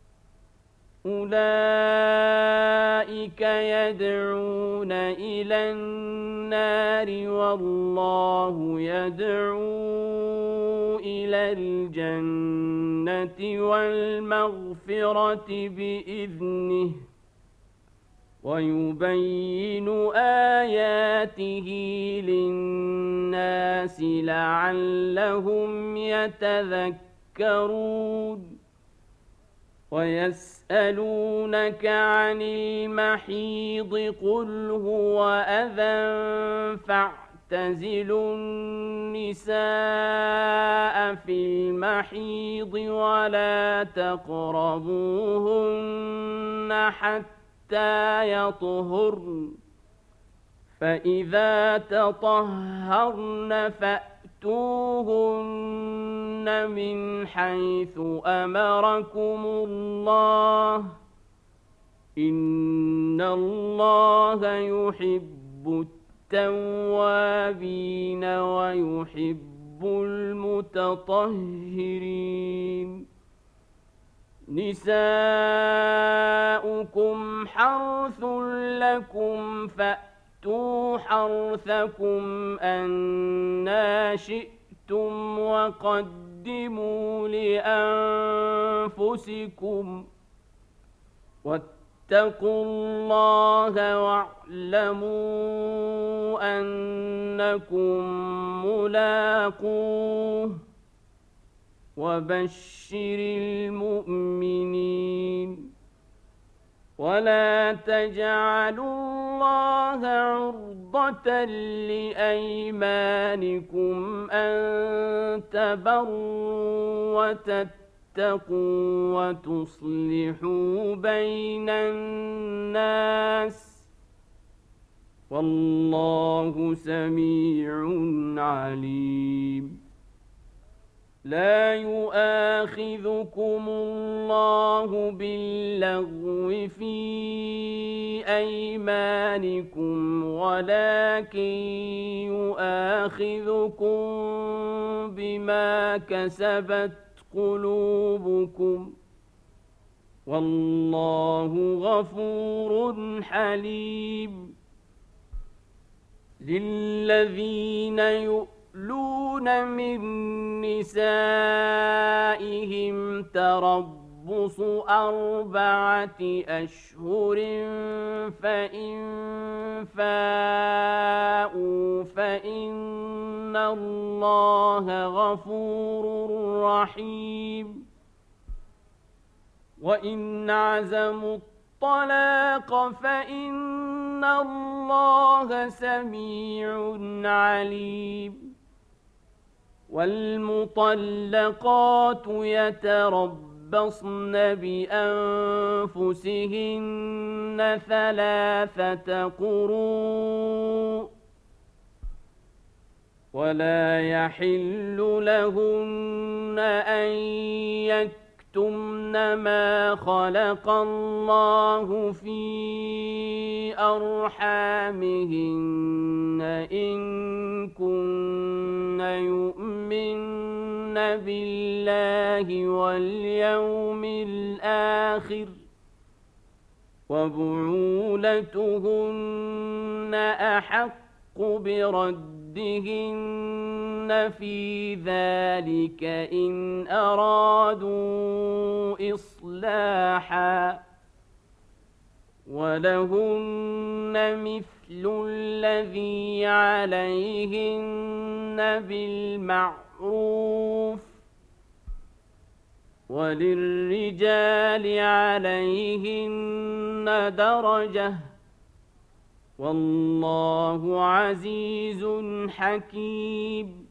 أولئك يدعون إلى النار والله يدعو إلى الجنة والمغفرة بإذنه ويبين آياته للناس لعلهم يتذكرون ويسألونك عن المحيض قل هو أذى فاعتزلوا النساء في المحيض ولا تقربوهن حتى يطهرن فإذا تطهرن فأتوهن من حيث أمركم الله إن الله يحب التوابين ويحب المتطهرين نساؤكم حرث لكم فأتوا حرثكم أنى شئتم وقدموا لأنفسكم واتقوا الله واعلموا أنكم ملاقوه وبشر المؤمنين ولا تجعلوا الله عرضة لأيمانكم أن تبروا وتتقوا وتصلحوا بين الناس والله سميع عليم لا يؤاخذكم الله باللغو في أيمانكم ولكن يؤاخذكم بما كسبت قلوبكم والله غفور حليم للذين يؤلون من نسائهم تربص أربعة أشهر فإن فاءوا فإن الله غفور رحيم وإن عزموا الطلاق فإن الله سميع عليم والمطلقات يتربصن بأنفسهن ثلاثة قروء ولا يحل لهن أن يكتمن ما خلق الله في أرحامهن إن كن يؤمن بالله واليوم الآخر وبعولتهن أحق بردهن في ذلك إن أرادوا إصلاحا ولهن مثل الذي عليهن بالمعروف وللرجال عليهن درجة والله عزيز حكيم.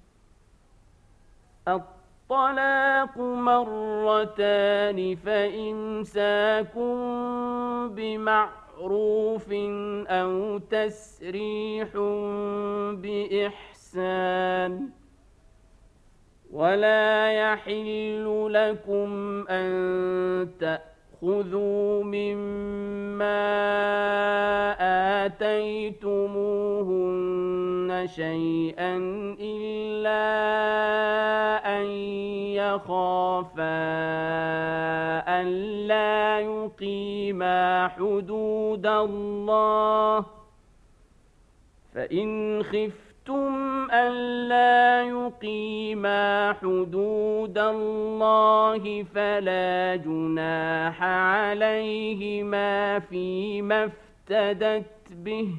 الطلاق مرتان فإمساك بمعروف أو تسريح بإحسان. ولا يحل لكم أن تأخذوا مما آتيتموهن شيئا إلا أن يخافا ألا يقيما حدود الله، فإن خفتم ألا يقيما حدود الله فلا جناح عليهما فيما افتدت به،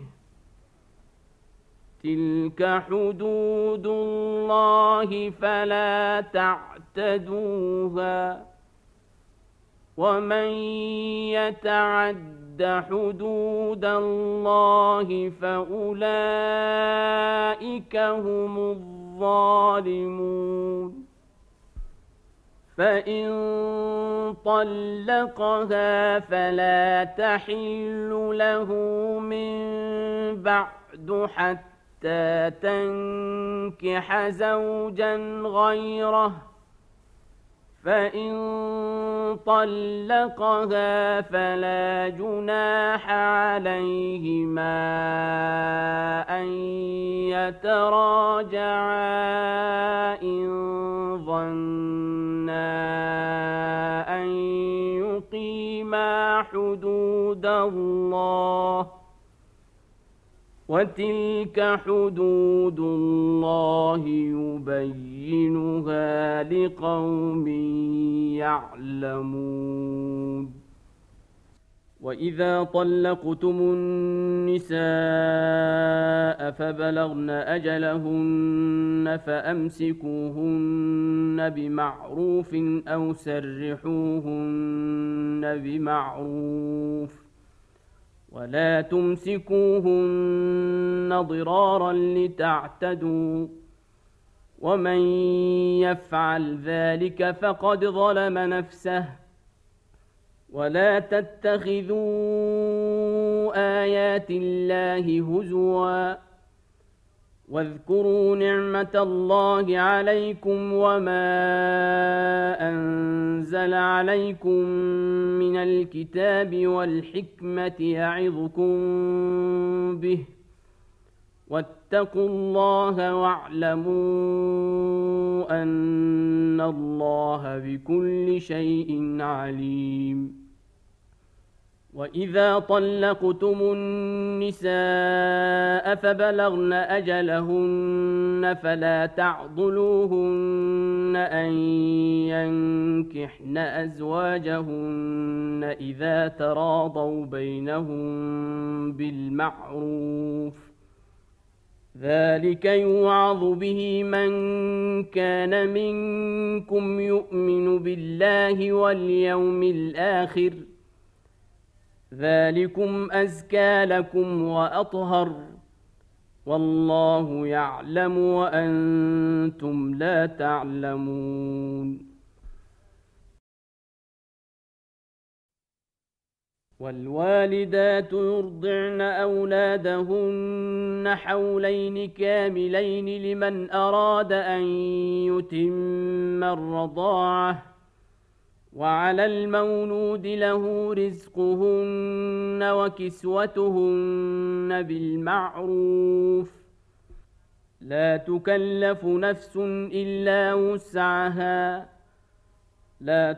تلك حدود الله فلا تعتدوها، ومن يتعد حدود الله فأولئك هم الظالمون. فإن طلقها فلا تحل له من بعد حتى تنكح زوجا غيره، فإن طلقها فلا جناح عليهما أن يتراجعا إن ظنا أن يقيما حدود الله، وتلك حدود الله يبينها لقوم يعلمون. وإذا طلقتم النساء فبلغن أجلهن فأمسكوهن بمعروف أو سرحوهن بمعروف، ولا تمسكوهن ضرارا لتعتدوا، ومن يفعل ذلك فقد ظلم نفسه. ولا تتخذوا آيات الله هزوا، واذكروا نعمة الله عليكم وما أنزل عليكم من الكتاب والحكمة يعظكم به، واتقوا الله واعلموا أن الله بكل شيء عليم. وإذا طلقتم النساء فبلغن أجلهن فلا تعضلوهن أن ينكحن أزواجهن إذا تراضوا بينهم بالمعروف، ذلك يوعظ به من كان منكم يؤمن بالله واليوم الآخر، ذلكم أزكى لكم وأطهر، والله يعلم وأنتم لا تعلمون. والوالدات يرضعن أولادهن حولين كاملين لمن أراد أن يتم الرضاعة، وعلى المولود له رزقهن وكسوتهن بالمعروف، لا تكلف نفس إلا وسعها، لا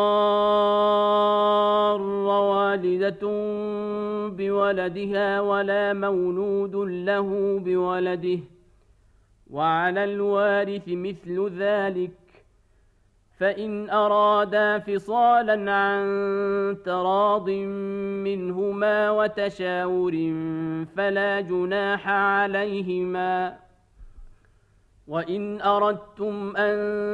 تضار والدة بولدها ولا مولود له بولده، وعلى الوارث مثل ذلك، فإن أرادا فصالا عن تراض منهما وتشاور فلا جناح عليهما، وإن أردتم أن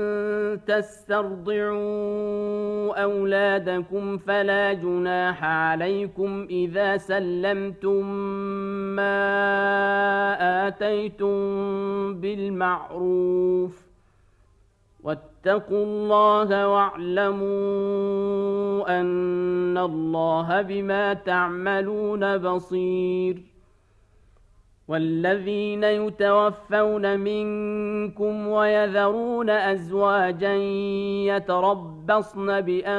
تسترضعوا أولادكم فلا جناح عليكم إذا سلمتم ما آتيتم بالمعروف واتقوا الله واعلموا أن الله بما تعملون بصير والذين يتوفون منكم ويذرون أزواجا يتربصن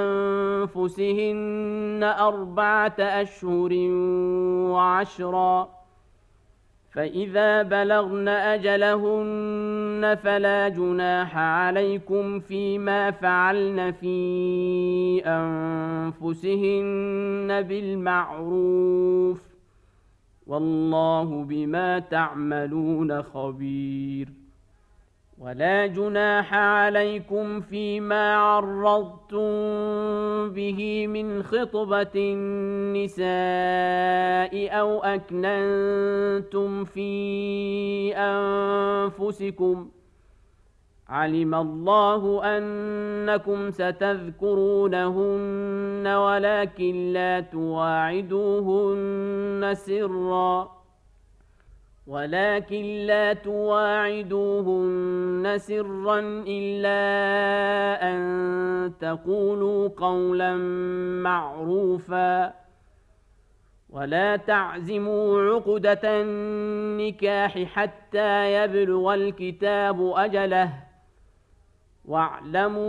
بأنفسهن أربعة أشهر وعشرا فإذا بلغن أجلهن فلا جناح عليكم فيما فعلن في أنفسهن بالمعروف والله بما تعملون خبير ولا جناح عليكم فيما عرضتم به من خطبة النساء أو أكننتم في أنفسكم علم الله أنكم ستذكرونهن ولكن لا تواعدوهن سرا ولكن لا تواعدوهن سرا إلا أن تقولوا قولا معروفا ولا تعزموا عقدة النكاح حتى يبلغ الكتاب أجله واعلموا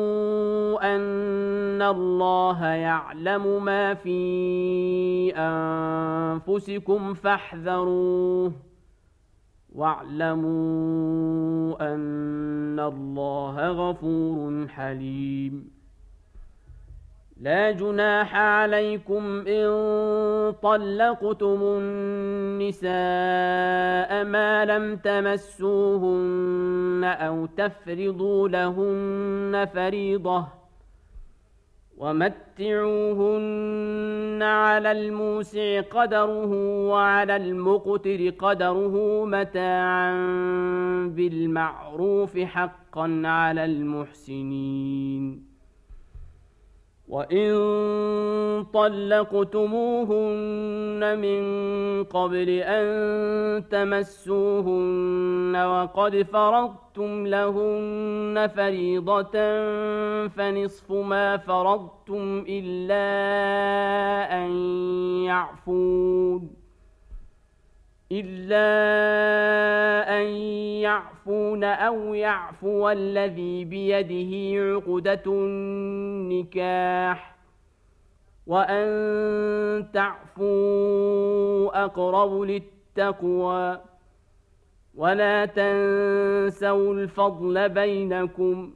أن الله يعلم ما في أنفسكم فاحذروه واعلموا أن الله غفور حليم لا جناح عليكم إن طلقتم النساء ما لم تمسوهن أو تفرضوا لهن فريضة ومتعوهن على الموسع قدره وعلى المقتر قدره متاعا بالمعروف حقا على المحسنين وإن طلقتموهن من قبل أن تمسوهن وقد فرضتم لهن فريضة فنصف ما فرضتم إلا أن يعفون إلا أن يعفون أو يعفو الذي بيده عقدة النكاح وأن تعفوا أقرب للتقوى ولا تنسوا الفضل بينكم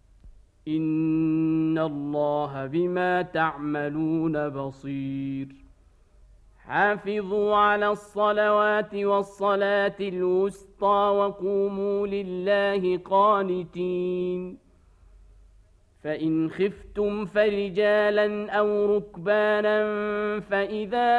إن الله بما تعملون بصير حافظوا على الصلوات والصلاة الوسطى وقوموا لله قانتين فإن خفتم فرجالا أو ركبانا فإذا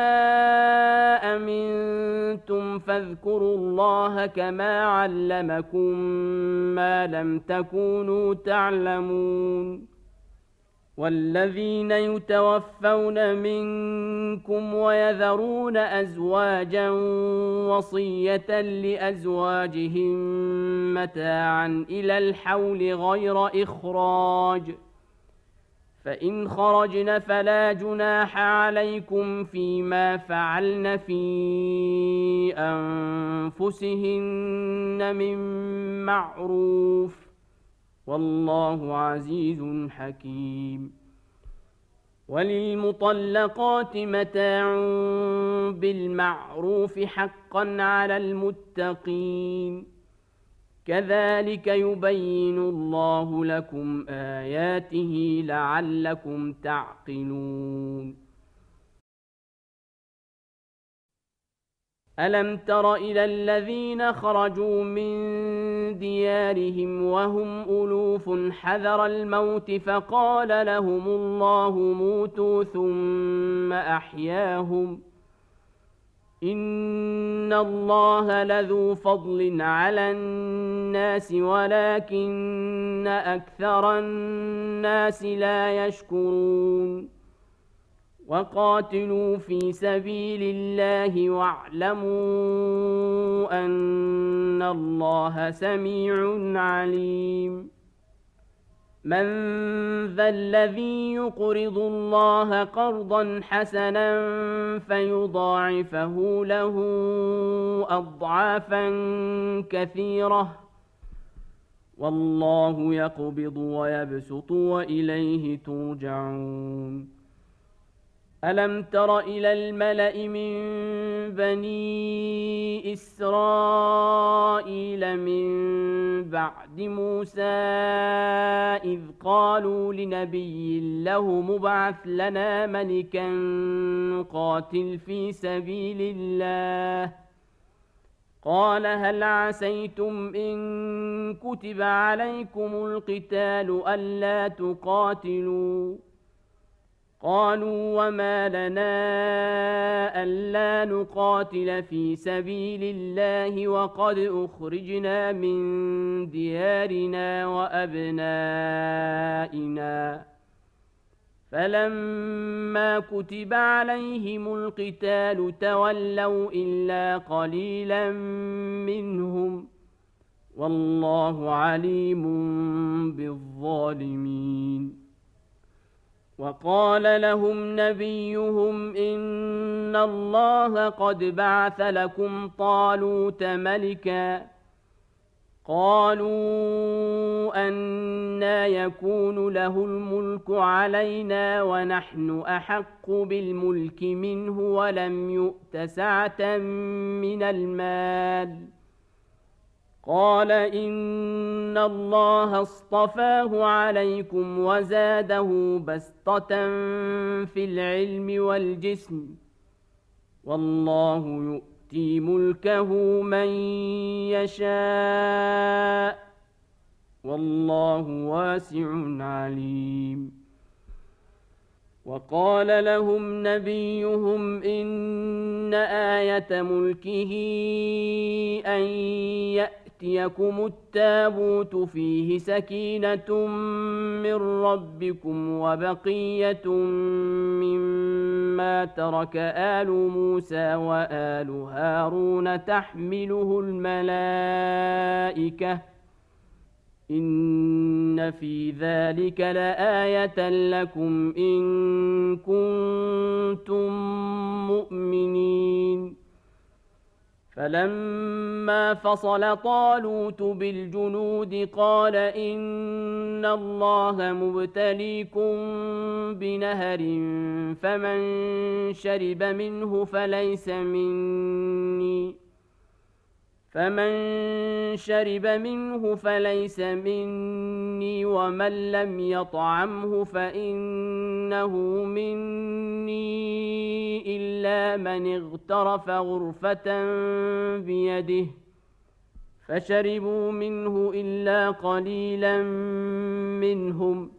أمنتم فاذكروا الله كما علمكم ما لم تكونوا تعلمون والذين يتوفون منكم ويذرون أزواجا وصية لأزواجهم متاعا إلى الحول غير إخراج فإن خرجن فلا جناح عليكم فيما فعلن في أنفسهن من معروف والله عزيز حكيم وللمطلقات متاع بالمعروف حقا على المتقين كذلك يبين الله لكم آياته لعلكم تعقلون ألم تر إلى الذين خرجوا من ديارهم وهم ألوف حذر الموت فقال لهم الله موتوا ثم أحياهم إن الله لذو فضل على الناس ولكن أكثر الناس لا يشكرون وقاتلوا في سبيل الله واعلموا أن الله سميع عليم من ذا الذي يقرض الله قرضا حسنا فيضاعفه له أضعافا كثيرة والله يقبض ويبسط وإليه ترجعون ألم تر إلى الملأ من بني إسرائيل من بعد موسى إذ قالوا لنبي له مبعث لنا ملكا نقاتل في سبيل الله قال هل عسيتم إن كتب عليكم القتال ألا تقاتلوا قالوا وما لنا ألا نقاتل في سبيل الله وقد أخرجنا من ديارنا وأبنائنا فلما كتب عليهم القتال تولوا إلا قليلا منهم والله عليم بالظالمين وقال لهم نبيهم إن الله قد بعث لكم طالوت ملكا قالوا أنى يكون له الملك علينا ونحن أحق بالملك منه ولم يؤت سعة من المال قال إن الله اصطفاه عليكم وزاده بسطة في العلم والجسم والله يؤتي ملكه من يشاء والله واسع عليم وقال لهم نبيهم إن آية ملكه أن يأتيكم التابوت فيه سكينة من ربكم وبقية مما ترك آل موسى وآل هارون تحمله الملائكة إن في ذلك لآية لكم إن كنتم مؤمنين فلما فصل طالوت بالجنود قال إن الله مبتليكم بنهر فمن شرب منه فليس مني فمن شرب منه فليس مني ومن لم يطعمه فإنه مني إلا من اغترف غرفة بيده فشربوا منه إلا قليلا منهم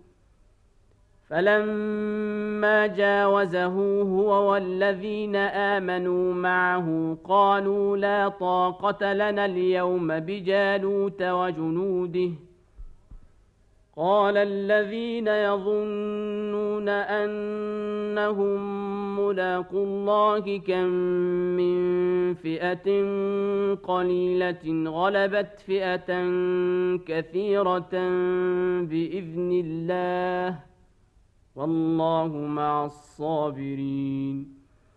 فلما جاوزه هو والذين آمنوا معه قالوا لا طاقة لنا اليوم بجالوت وجنوده قال الذين يظنون أنهم ملاقو الله كم من فئة قليلة غلبت فئة كثيرة بإذن الله والله مع الصابرين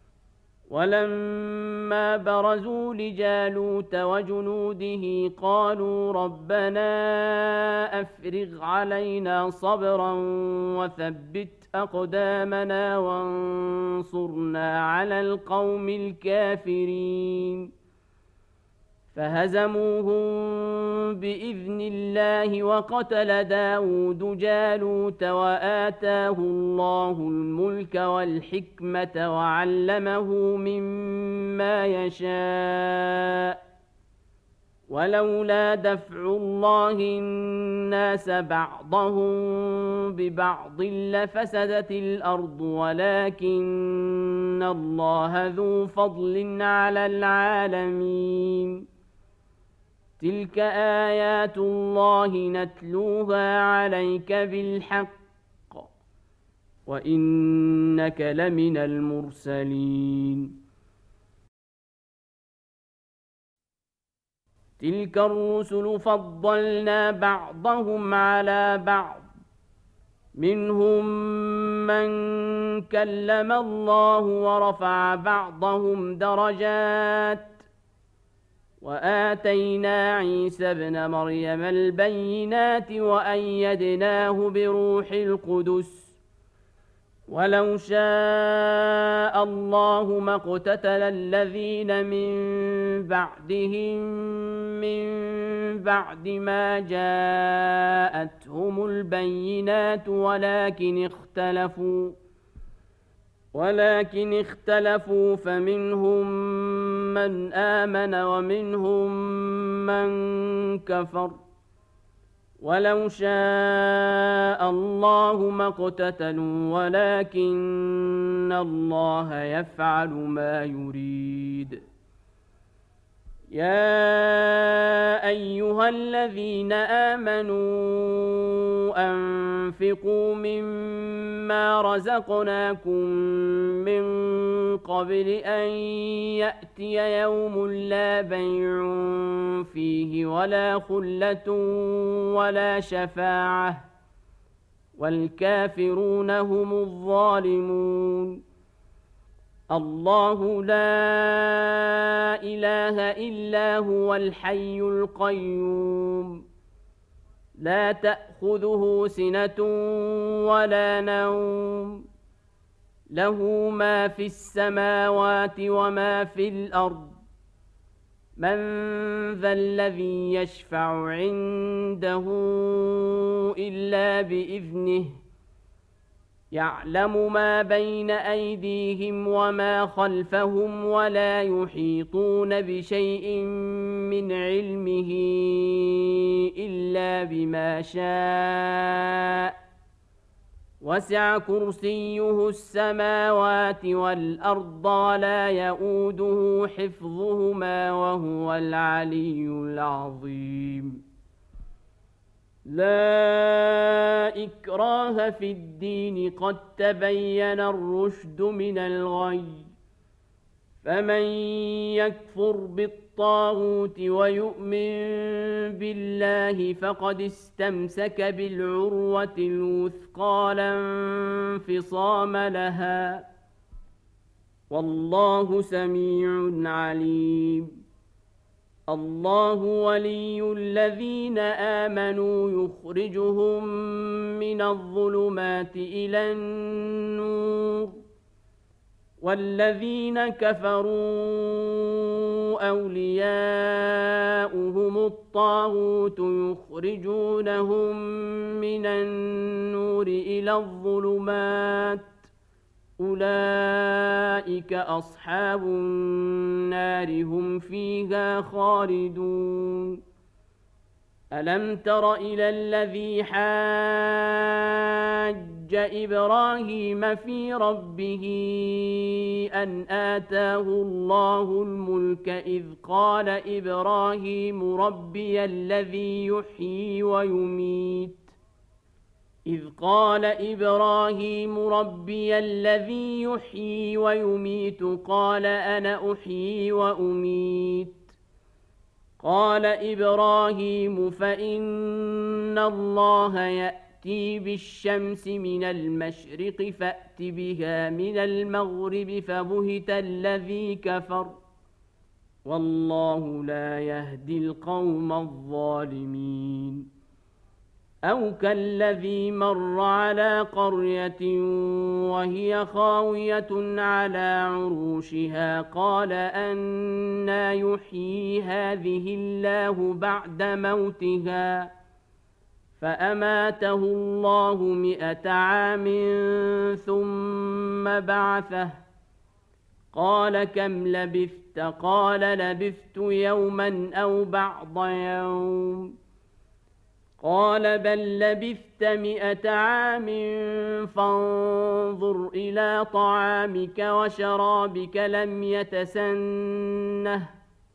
ولما برزوا لجالوت وجنوده قالوا ربنا أفرغ علينا صبرا وثبت أقدامنا وانصرنا على القوم الكافرين فهزموهم بإذن الله وقتل داود جالوت وآتاه الله الملك والحكمة وعلمه مما يشاء ولولا دفع الله الناس بعضهم ببعض لفسدت الأرض ولكن إن الله ذو فضل على العالمين تلك آيات الله نتلوها عليك بالحق وإنك لمن المرسلين تلك الرسل فضلنا بعضهم على بعض منهم من كلم الله ورفع بعضهم درجات وآتينا عيسى ابن مريم البينات وأيدناه بروح القدس ولو شاء الله ما اقتتل الذين من بعدهم من بعد ما جاءتهم البينات ولكن اختلفوا ولكن اختلفوا فمنهم من آمن ومنهم من كفر ولو شاء الله ما اقتتلوا ولكن الله يفعل ما يريد يا أيها الذين آمنوا أنفقوا مما رزقناكم من قبل أن يأتي يوم لا بيع فيه ولا خلة ولا شفاعة والكافرون هم الظالمون الله لا إله إلا هو الحي القيوم لا تأخذه سنة ولا نوم له ما في السماوات وما في الأرض من ذا الذي يشفع عنده إلا بإذنه يعلم ما بين أيديهم وما خلفهم ولا يحيطون بشيء من علمه إلا بما شاء وسع كرسيه السماوات والأرض ولا يؤوده حفظهما وهو العلي العظيم لا إكراه في الدين قد تبين الرشد من الغي فمن يكفر بالطاغوت ويؤمن بالله فقد استمسك بالعروة الوثقى لا انفصام لها والله سميع عليم الله ولي الذين آمنوا يخرجهم من الظلمات إلى النور والذين كفروا أولياؤهم الطاغوت يخرجونهم من النور إلى الظلمات أولئك أصحاب النار هم فيها خالدون ألم تر إلى الذي حاج إبراهيم في ربه أن آتاه الله الملك إذ قال إبراهيم ربي الذي يحيي ويميت إذ قال إبراهيم ربي الذي يحيي ويميت قال أنا أحيي وأميت قال إبراهيم فإن الله يأتي بالشمس من المشرق فأت بها من المغرب فبهت الذي كفر والله لا يهدي القوم الظالمين أو كالذي مر على قرية وهي خاوية على عروشها قال أنى يحيي هذه الله بعد موتها فأماته الله مئة عام ثم بعثه قال كم لبثت قال لبثت يوما أو بعض يوم قال بل لبثت مئة عام فانظر إلى طعامك وشرابك لم يتسنه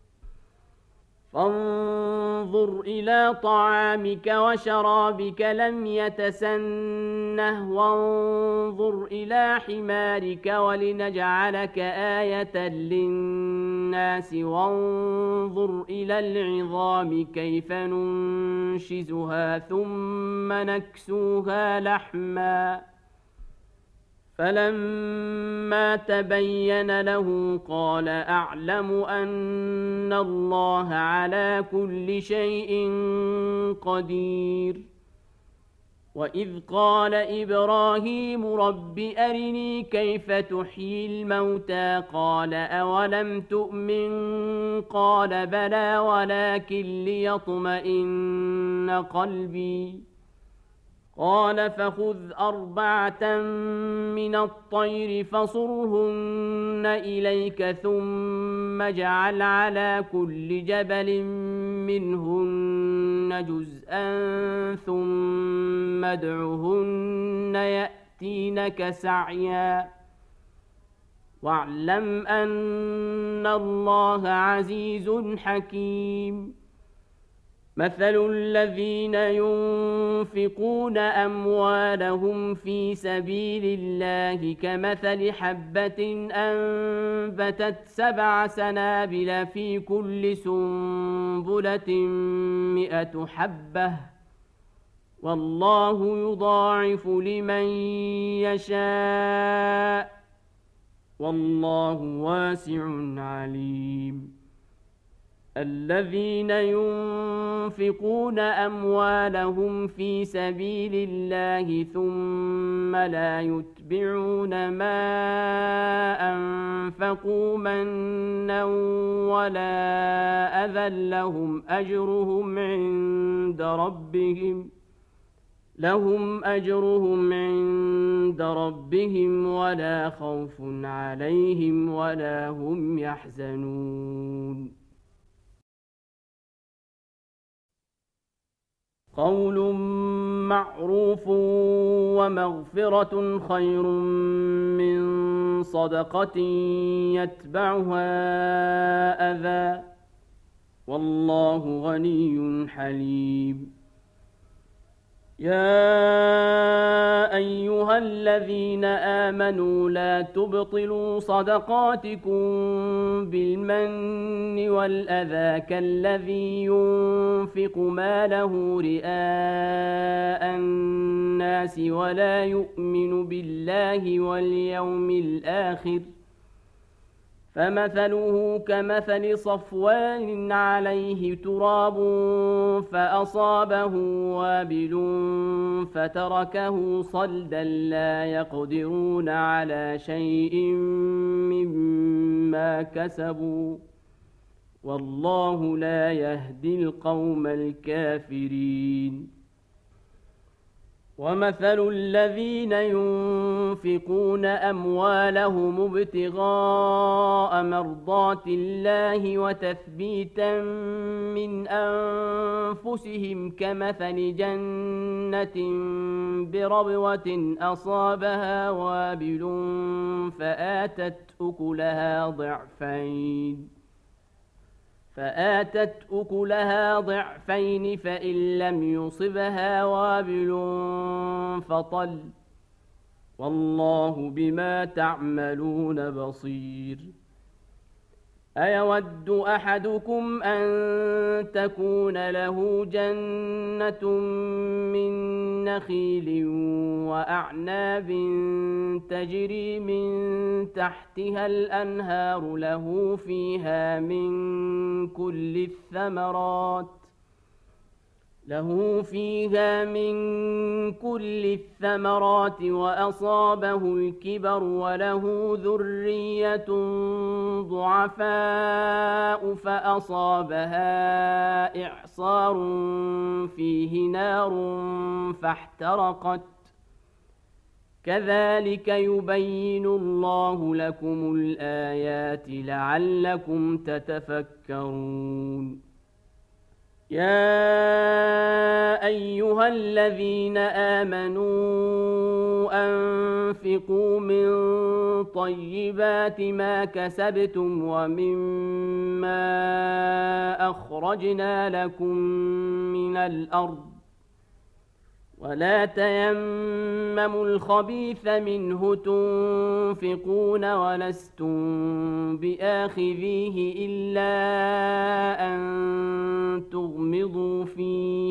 فانظر إلى طعامك وشرابك لم يتسنه وانظر إلى حمارك ولنجعلك آية للناس وانظر إلى العظام كيف ننشزها ثم نكسوها لحما فلما تبين له قال أعلم أن الله على كل شيء قدير وإذ قال إبراهيم رب أرني كيف تحيي الموتى قال أولم تؤمن قال بلى ولكن ليطمئن قلبي قال فخذ أربعة من الطير فصرهن إليك ثم اجعل على كل جبل منهن جزءا ثم ادعهن يأتينك سعيا واعلم أن الله عزيز حكيم مثل الذين ينفقون أموالهم في سبيل الله كمثل حبة أنبتت سبع سنابل في كل سنبلة مئة حبة والله يضاعف لمن يشاء والله واسع عليم الذين ينفقون أموالهم في سبيل الله ثم لا يتبعون ما أنفقوا منا ولا أذى لهم أجرهم عند ربهم لهم أجرهم عند ربهم ولا خوف عليهم ولا هم يحزنون قول معروف ومغفرة خير من صدقة يتبعها أذى والله غني حليم يا أيها الذين آمنوا لا تبطلوا صدقاتكم بالمن والأذى كالذي ينفق ماله رئاء الناس ولا يؤمن بالله واليوم الآخر فمثله كمثل صفوان عليه تراب فأصابه وابل فتركه صلدا لا يقدرون على شيء مما كسبوا والله لا يهدي القوم الكافرين ومثل الذين ينفقون أموالهم ابتغاء مرضات الله وتثبيتا من أنفسهم كمثل جنة بربوة أصابها وابل فآتت أكلها ضعفين فآتت أكلها ضعفين فإن لم يصبها وابل فطل والله بما تعملون بصير أيود أحدكم أن تكون له جنة من نخيل وأعناب تجري من تحتها الأنهار له فيها من كل الثمرات له فيها من كل الثمرات وأصابه الكبر وله ذرية ضعفاء فأصابها إعصار فيه نار فاحترقت كذلك يبين الله لكم الآيات لعلكم تتفكرون يا أيها الذين آمنوا أنفقوا من طيبات ما كسبتم ومما أخرجنا لكم من الأرض ولا تيمموا الخبيث منه تنفقون ولستم بآخذيه إلا أن تغمضوا فيه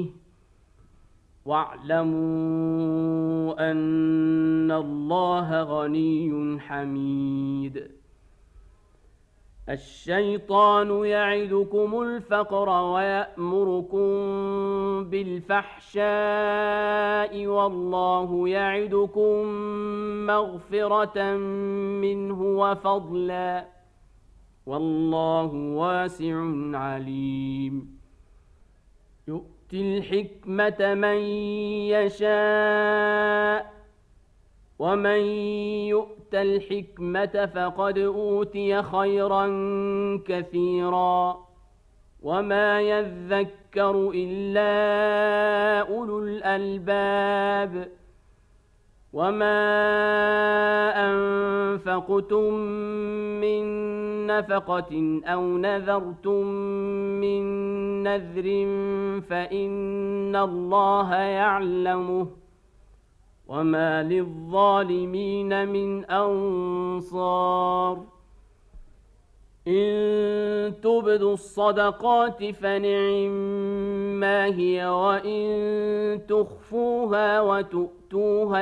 واعلموا أن الله غني حميد. الشيطان يعدكم الفقر ويأمركم بالفحشاء والله يعدكم مغفرة منه وفضلا والله واسع عليم. يؤتي الحكمة من يشاء ومن يؤت الحكمة فقد أوتي خيرا كثيرا وما يذكر إلا أولو الألباب. وما أنفقتم من نفقة أو نذرتم من نذر فإن الله يعلمه وما للظالمين من أنصار. إن تبدوا الصدقات فنعما هي وإن تخفوها وتؤتوها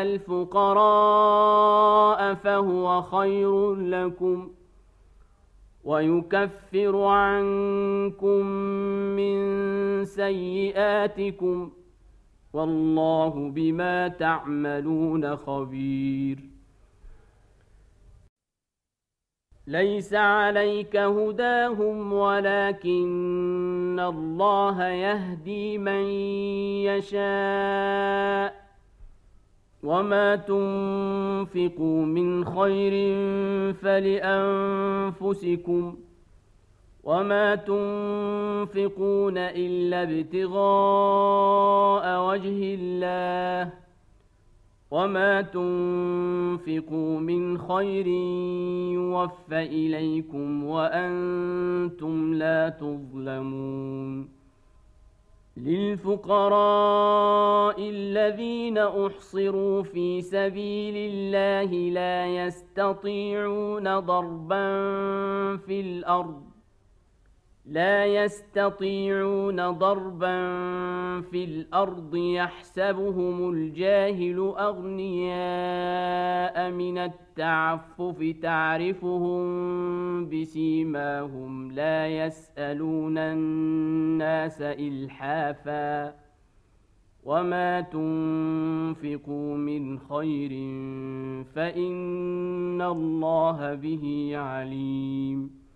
الفقراء فهو خير لكم ويكفر عنكم من سيئاتكم والله بما تعملون خبير. ليس عليك هداهم ولكن الله يهدي من يشاء وما تنفقوا من خير فلأنفسكم وما تنفقون إلا ابتغاء وجه الله وما تنفقوا من خير يوفى إليكم وأنتم لا تظلمون. للفقراء الذين أحصروا في سبيل الله لا يستطيعون ضربا في الأرض لا يستطيعون ضربا في الأرض يحسبهم الجاهل أغنياء من التعفف تعرفهم بسيماهم لا يسألون الناس إلحافا وما تنفقوا من خير فإن الله به عليم.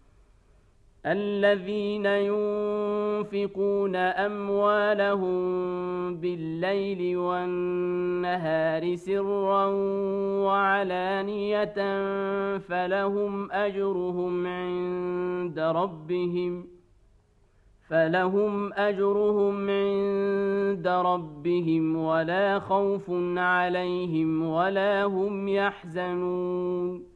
الذين ينفقون أموالهم بالليل والنهار سرا وعلانية فلهم أجرهم عند ربهم فلهم أجرهم عند ربهم ولا خوف عليهم ولا هم يحزنون.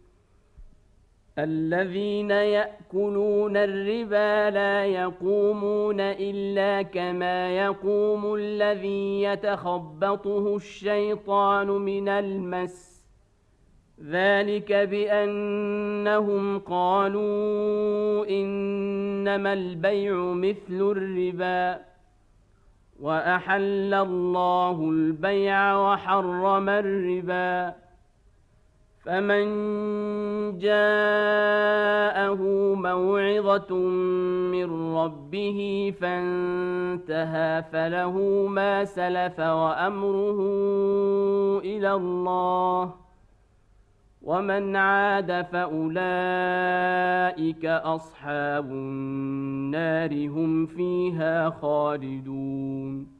الذين يأكلون الربا لا يقومون إلا كما يقوم الذي يتخبطه الشيطان من المس ذلك بأنهم قالوا إنما البيع مثل الربا وأحل الله البيع وحرم الربا. فمن جاءه موعظة من ربه فانتهى فله ما سلف وأمره إلى الله ومن عاد فأولئك أصحاب النار هم فيها خالدون.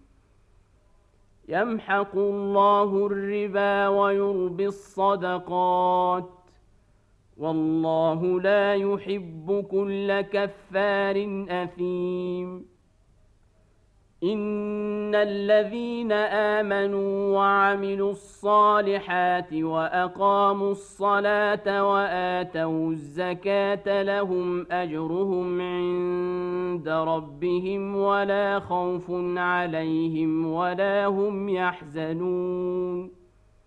يمحق الله الربا ويربي الصدقات والله لا يحب كل كفار أثيم. إن الذين آمنوا وعملوا الصالحات وأقاموا الصلاة وآتوا الزكاة لهم أجرهم عند ربهم ولا خوف عليهم ولا هم يحزنون.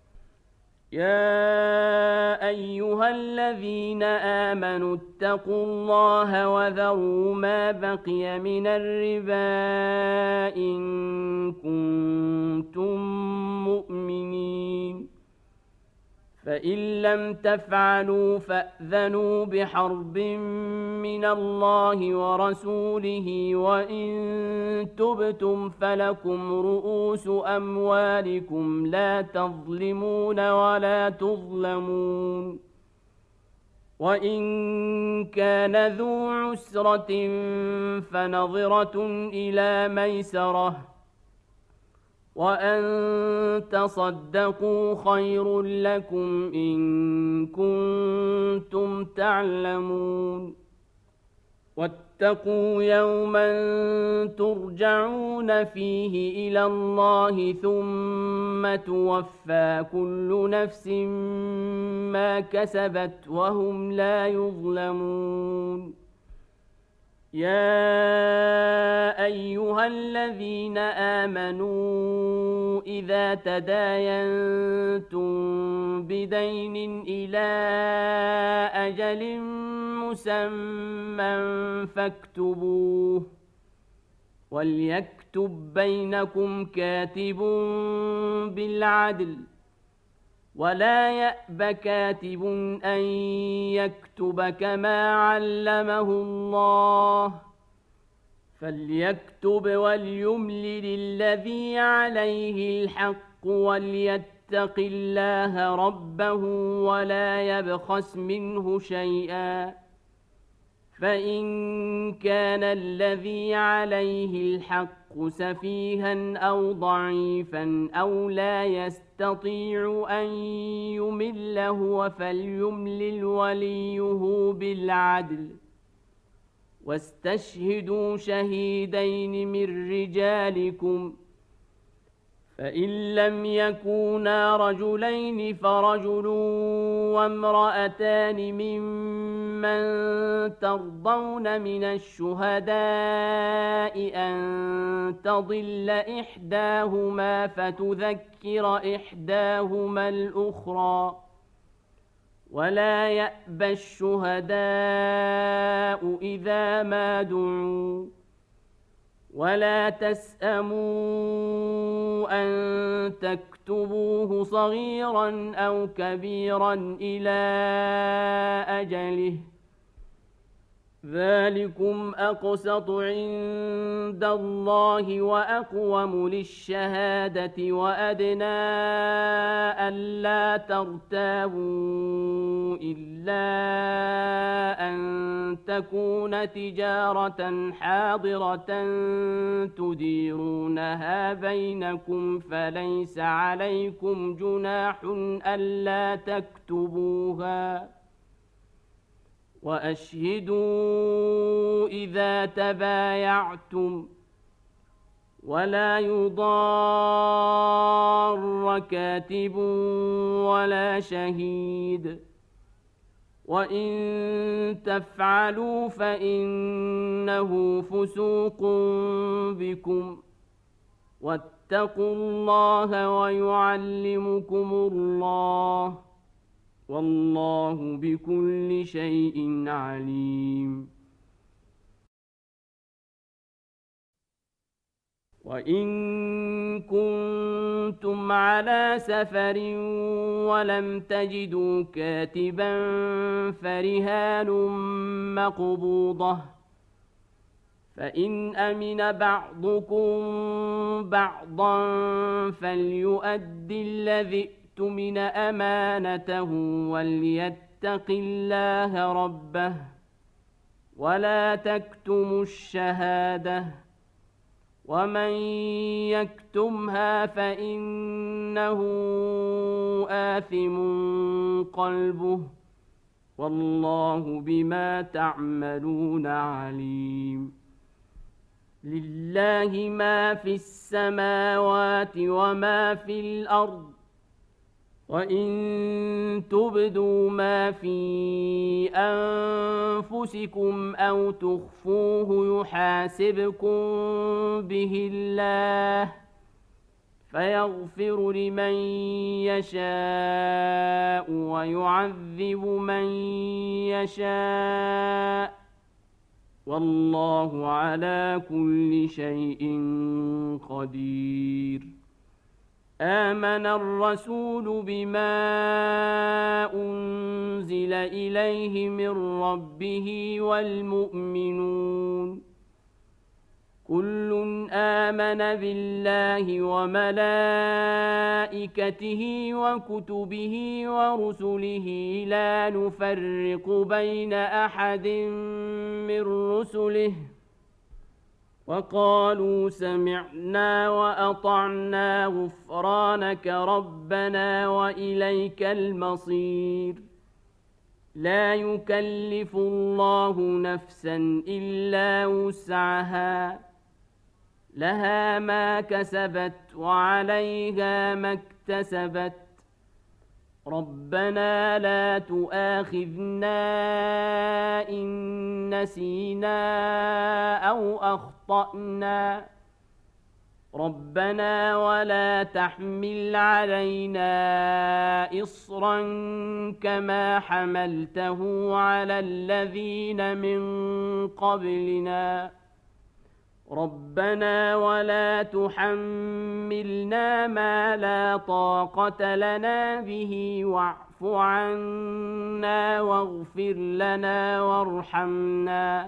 يا أيها الذين آمنوا اتقوا الله وذروا ما بقي من الربا إن كنتم مؤمنين، فإن لم تفعلوا فأذنوا بحرب من الله ورسوله وإن تبتم فلكم رؤوس أموالكم لا تظلمون ولا تظلمون. وإن كان ذو عسرة فنظرة إلى ميسرة وأن تصدقوا خير لكم إن كنتم تعلمون. واتقوا يوما ترجعون فيه إلى الله ثم توفى كل نفس ما كسبت وهم لا يظلمون. يا أيها الذين آمنوا إذا تداينتم بدين إلى أجل مسمى فاكتبوه وليكتب بينكم كاتب بالعدل ولا يأب كاتب أن يكتب كما علمه الله فليكتب وليملل الذي عليه الحق وليتق الله ربه ولا يبخس منه شيئا فإن كان الذي عليه الحق سفيها أو ضعيفا أو لا يستطيع أن يمل هو فليملل وليه بالعدل واستشهدوا شهيدين من رجالكم فإن لم يكونا رجلين فرجل وامرأتان ممن ترضون من الشهداء أن تضل إحداهما فتذكر إحداهما الأخرى ولا يأبى الشهداء إذا ما دعوا ولا تسأموا أن تكتبوه صغيرا أو كبيرا إلى أجله ذلكم أقسط عند الله وأقوم للشهادة وأدنى ألا ترتابوا إلا أن تكون تجارة حاضرة تديرونها بينكم فليس عليكم جناح ألا تكتبوها وأشهدوا إذا تبايعتم ولا يضار كاتب ولا شهيد وإن تفعلوا فإنه فسوق بكم واتقوا الله ويعلمكم الله والله بكل شيء عليم. وإن كنتم على سفر ولم تجدوا كاتبا فرهان مقبوضة فإن أمن بعضكم بعضا فليؤدي الذي من أمانته وليتق الله ربه ولا تكتموا الشهادة ومن يكتمها فإنه آثم قلبه والله بما تعملون عليم. لله ما في السماوات وما في الأرض وإن تبدوا ما في أنفسكم أو تخفوه يحاسبكم به الله فيغفر لمن يشاء ويعذب من يشاء والله على كل شيء قدير. آمن الرسول بما أنزل إليه من ربه والمؤمنون كل آمن بالله وملائكته وكتبه ورسله لا نفرق بين أحد من رسله وقالوا سمعنا وأطعنا غفرانك ربنا وإليك المصير. لا يكلف الله نفسا إلا وسعها لها ما كسبت وعليها ما اكتسبت ربنا لا تؤاخذنا إن نسينا أو أخطأنا ربنا ولا تحمل علينا إصرا كما حملته على الذين من قبلنا ربنا ولا تحملنا ما لا طاقة لنا به واعف عنا واغفر لنا وارحمنا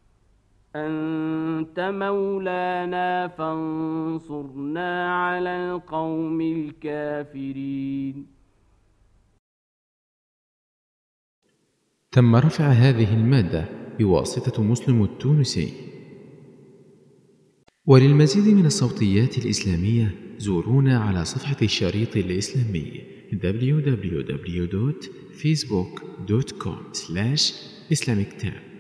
أنت مولانا فانصرنا على القوم الكافرين. تم رفع هذه المادة بواسطة مسلم التونسي. وللمزيد من الصوتيات الإسلامية زورونا على صفحة الشريط الإسلامي دبليو دبليو دبليو دوت فيسبوك دوت كوم سلاش إسلاميك تاب.